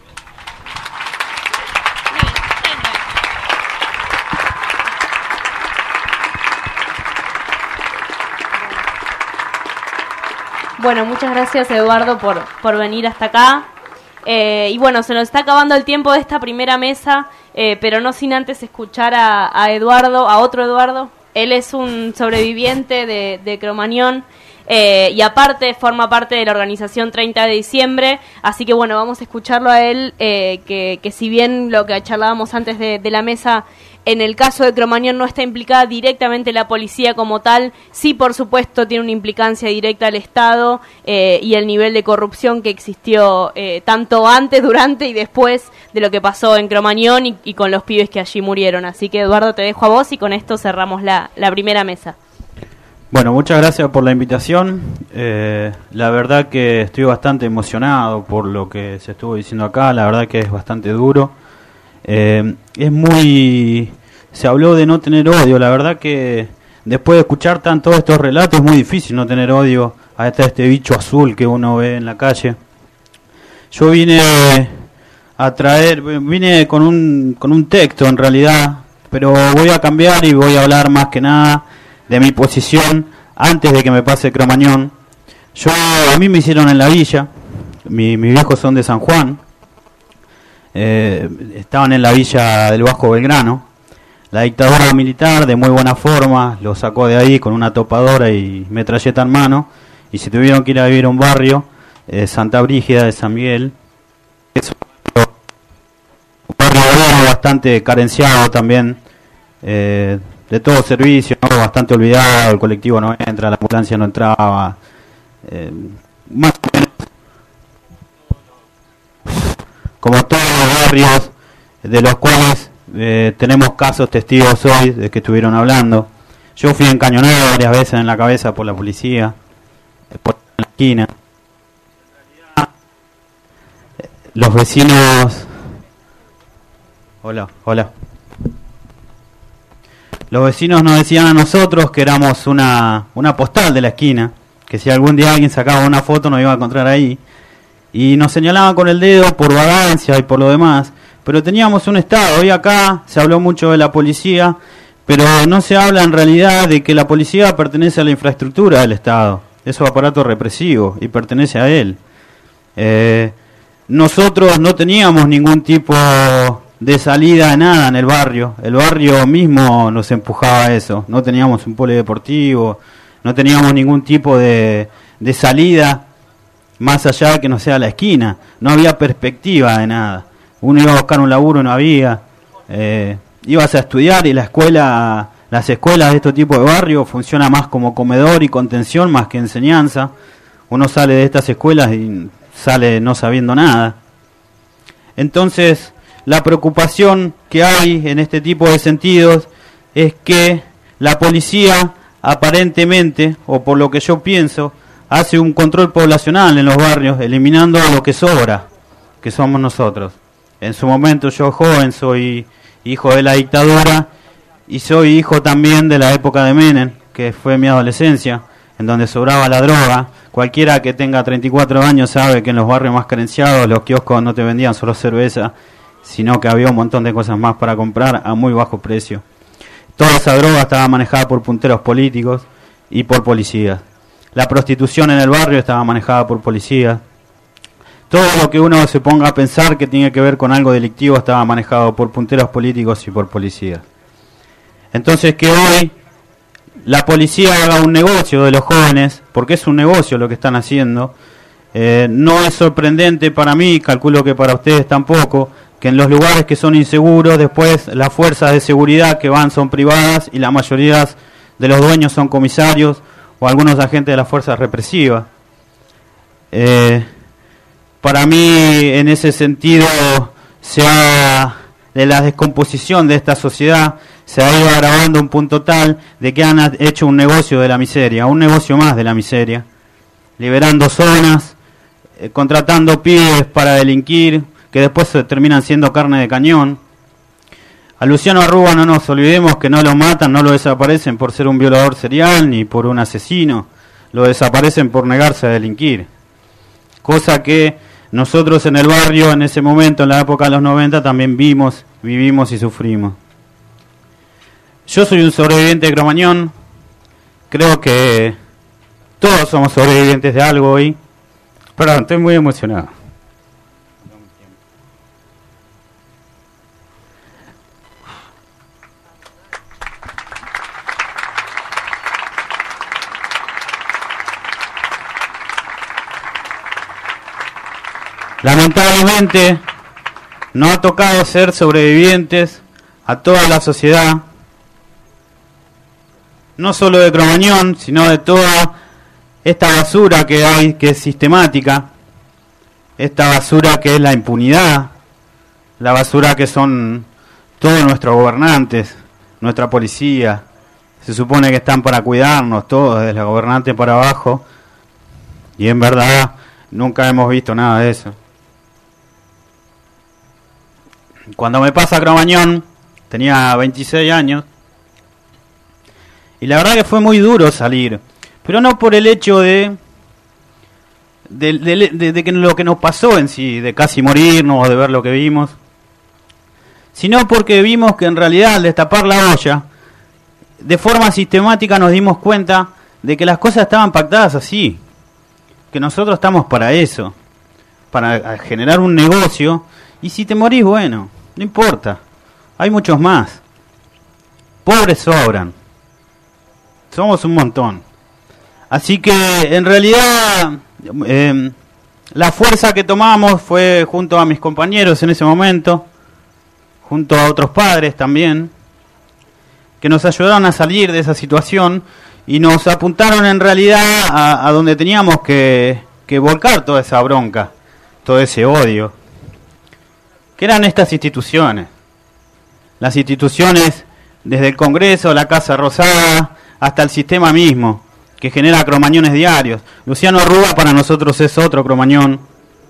Bueno, muchas gracias Eduardo por, por venir hasta acá. Eh, y bueno, se nos está acabando el tiempo de esta primera mesa, eh, pero no sin antes escuchar a, a Eduardo, a otro Eduardo. Él es un sobreviviente de, de Cromañón. Eh, y aparte forma parte de la organización treinta de diciembre, así que bueno, vamos a escucharlo a él, eh, que, que si bien lo que charlábamos antes de, de la mesa, en el caso de Cromañón no está implicada directamente la policía como tal, sí por supuesto tiene una implicancia directa al Estado eh, y el nivel de corrupción que existió eh, tanto antes, durante y después de lo que pasó en Cromañón y, y con los pibes que allí murieron. Así que Eduardo, te dejo a vos y con esto cerramos la, la primera mesa. Bueno, muchas gracias por la invitación. Eh, la verdad que estoy bastante emocionado por lo que se estuvo diciendo acá. La verdad que es bastante duro. Eh, es muy... Se habló de no tener odio. La verdad que después de escuchar tantos estos relatos es muy difícil no tener odio a este, este bicho azul que uno ve en la calle. Yo vine a traer... Vine con un, con un texto en realidad, pero voy a cambiar y voy a hablar más que nada de mi posición antes de que me pase Cromañón. Yo, a mí me hicieron en la villa, mi, mis viejos son de San Juan, eh, estaban en la villa del Bajo Belgrano. La dictadura militar, de muy buena forma, los sacó de ahí con una topadora y metralleta en mano, y se tuvieron que ir a vivir a un barrio, eh, Santa Brígida de San Miguel. Es un barrio bastante carenciado también, eh, de todo servicio, ¿no? Bastante olvidado, el colectivo no entra, la ambulancia no entraba, eh, más o menos como todos los barrios de los cuales eh, tenemos casos testigos hoy de que estuvieron hablando. Yo fui encañonado varias veces en la cabeza por la policía, por la esquina. Los vecinos... Hola, hola. Los vecinos nos decían a nosotros que éramos una, una postal de la esquina, que si algún día alguien sacaba una foto nos iba a encontrar ahí, y nos señalaban con el dedo por vagancia y por lo demás, pero teníamos un Estado. Hoy acá se habló mucho de la policía, pero no se habla en realidad de que la policía pertenece a la infraestructura del Estado, es un aparato represivo y pertenece a él. Eh, nosotros no teníamos ningún tipo de salida a nada en el barrio. El barrio mismo nos empujaba a eso. No teníamos un polideportivo, no teníamos ningún tipo de, de salida más allá que no sea la esquina. No había perspectiva de nada. Uno iba a buscar un laburo y no había. Eh, ibas a estudiar y la escuela, las escuelas de este tipo de barrio funcionan más como comedor y contención más que enseñanza. Uno sale de estas escuelas y sale no sabiendo nada. Entonces, la preocupación que hay en este tipo de sentidos es que la policía aparentemente, o por lo que yo pienso, hace un control poblacional en los barrios, eliminando lo que sobra, que somos nosotros. En su momento yo joven soy hijo de la dictadura y soy hijo también de la época de Menem, que fue mi adolescencia, en donde sobraba la droga. Cualquiera que tenga treinta y cuatro años sabe que en los barrios más carenciados los kioscos no te vendían solo cerveza, sino que había un montón de cosas más para comprar a muy bajo precio. Toda esa droga estaba manejada por punteros políticos y por policías. La prostitución en el barrio estaba manejada por policías. Todo lo que uno se ponga a pensar que tiene que ver con algo delictivo estaba manejado por punteros políticos y por policías. Entonces, que hoy la policía haga un negocio de los jóvenes, porque es un negocio lo que están haciendo, eh, no es sorprendente para mí, calculo que para ustedes tampoco, que en los lugares que son inseguros, después las fuerzas de seguridad que van son privadas y la mayoría de los dueños son comisarios o algunos agentes de las fuerzas represivas. Eh, para mí, en ese sentido, se ha, de la descomposición de esta sociedad, se ha ido agravando un punto tal de que han hecho un negocio de la miseria, un negocio más de la miseria, liberando zonas, eh, contratando pibes para delinquir, que después se terminan siendo carne de cañón. A Luciano Arruga no nos olvidemos que no lo matan, no lo desaparecen por ser un violador serial ni por un asesino, lo desaparecen por negarse a delinquir. Cosa que nosotros en el barrio, en ese momento, en la época de los noventa, también vimos, vivimos y sufrimos. Yo soy un sobreviviente de Cromañón, creo que Todos somos sobrevivientes de algo hoy. Perdón, estoy muy emocionado. Lamentablemente, nos ha tocado ser sobrevivientes a toda la sociedad, no solo de Cromañón, sino de toda esta basura que hay, que es sistemática, esta basura que es la impunidad, la basura que son todos nuestros gobernantes, nuestra policía. Se supone que están para cuidarnos todos, desde los gobernantes para abajo, y en verdad nunca hemos visto nada de eso. Cuando me pasa a Cromañón, tenía veintiséis años, y la verdad que fue muy duro salir, pero no por el hecho de de, de, de, de que lo que nos pasó en sí, de casi morirnos o de ver lo que vimos, sino porque vimos que en realidad al destapar la olla, de forma sistemática nos dimos cuenta de que las cosas estaban pactadas así, que nosotros estamos para eso, para generar un negocio, y si te morís, bueno, no importa, hay muchos más. Pobres sobran. Somos un montón. Así que en realidad eh, la fuerza que tomamos fue junto a mis compañeros en ese momento, junto a otros padres también, que nos ayudaron a salir de esa situación y nos apuntaron en realidad a, a donde teníamos que, que volcar toda esa bronca, todo ese odio, que eran estas instituciones. Las instituciones desde el Congreso, la Casa Rosada, hasta el sistema mismo, que genera cromañones diarios. Luciano Rúa para nosotros es otro cromañón.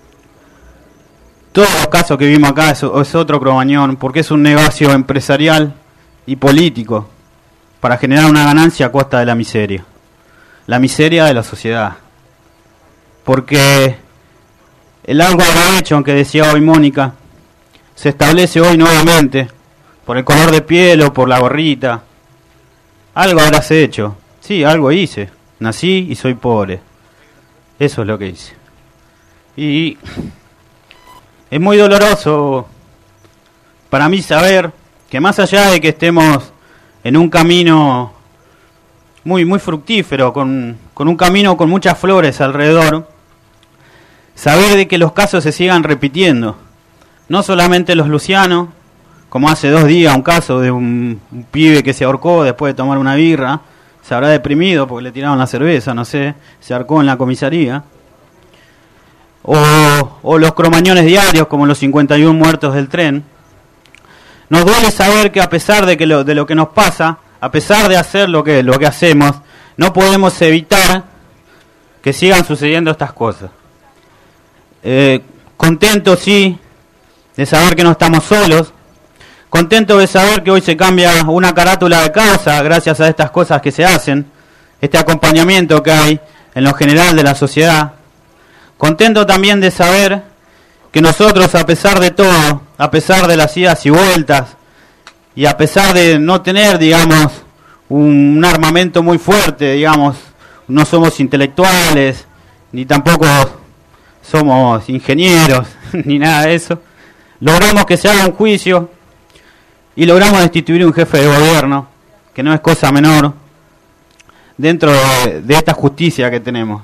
Todos los casos que vimos acá es, es otro cromañón, porque es un negocio empresarial y político para generar una ganancia a costa de la miseria. La miseria de la sociedad. Porque el algo habrá hecho, aunque decía hoy Mónica, se establece hoy nuevamente por el color de piel o por la gorrita. Algo habrás hecho. Sí, algo hice. Nací y soy pobre. Eso es lo que hice. Y es muy doloroso para mí saber que más allá de que estemos en un camino muy muy fructífero, con, con un camino con muchas flores alrededor, saber de que los casos se sigan repitiendo. No solamente los Lucianos, como hace dos días un caso de un, un pibe que se ahorcó después de tomar una birra, se habrá deprimido porque le tiraron la cerveza, no sé, se ahorcó en la comisaría. O, o los cromañones diarios, como los cincuenta y uno muertos del tren. Nos duele saber que a pesar de que lo, de lo que nos pasa, a pesar de hacer lo que, lo que hacemos, no podemos evitar que sigan sucediendo estas cosas. Eh, contento, sí, de saber que no estamos solos. Contento de saber que hoy se cambia una carátula de casa gracias a estas cosas que se hacen, este acompañamiento que hay en lo general de la sociedad. Contento también de saber que nosotros, a pesar de todo, a pesar de las idas y vueltas, y a pesar de no tener, digamos, un, un armamento muy fuerte, digamos, no somos intelectuales, ni tampoco somos ingenieros, ni nada de eso, logramos que se haga un juicio y logramos destituir un jefe de gobierno, que no es cosa menor, dentro de, de esta justicia que tenemos.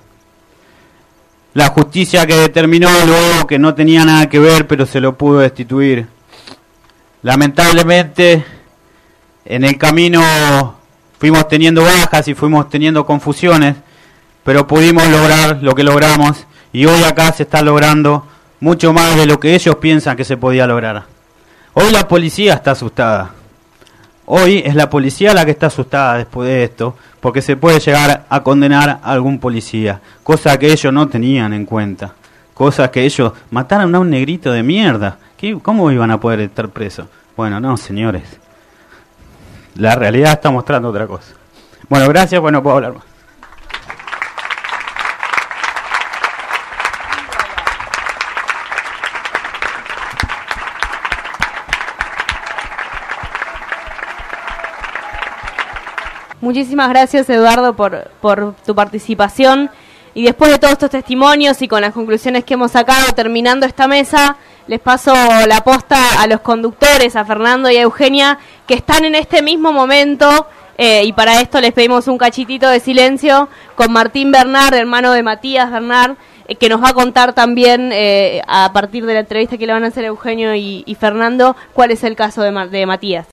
La justicia que determinó luego que no tenía nada que ver, pero se lo pudo destituir. Lamentablemente, en el camino fuimos teniendo bajas y fuimos teniendo confusiones, pero pudimos lograr lo que logramos, y hoy acá se está logrando mucho más de lo que ellos piensan que se podía lograr. Hoy la policía está asustada. Hoy es la policía la que está asustada después de esto, porque se puede llegar a condenar a algún policía, cosa que ellos no tenían en cuenta, cosa que ellos mataron a un negrito de mierda. ¿Qué, ¿Cómo iban a poder estar presos? Bueno, no, señores. La realidad está mostrando otra cosa. Bueno, gracias, pues no puedo hablar más. Muchísimas gracias, Eduardo, por, por tu participación. Y después de todos estos testimonios y con las conclusiones que hemos sacado, terminando esta mesa, les paso la posta a los conductores, a Fernando y a Eugenia, que están en este mismo momento, eh, y para esto les pedimos un cachitito de silencio con Martín Bernard, hermano de Matías Bernard, eh, que nos va a contar también, eh, a partir de la entrevista que le van a hacer a Eugenio y, y Fernando, cuál es el caso de, Ma- de Matías.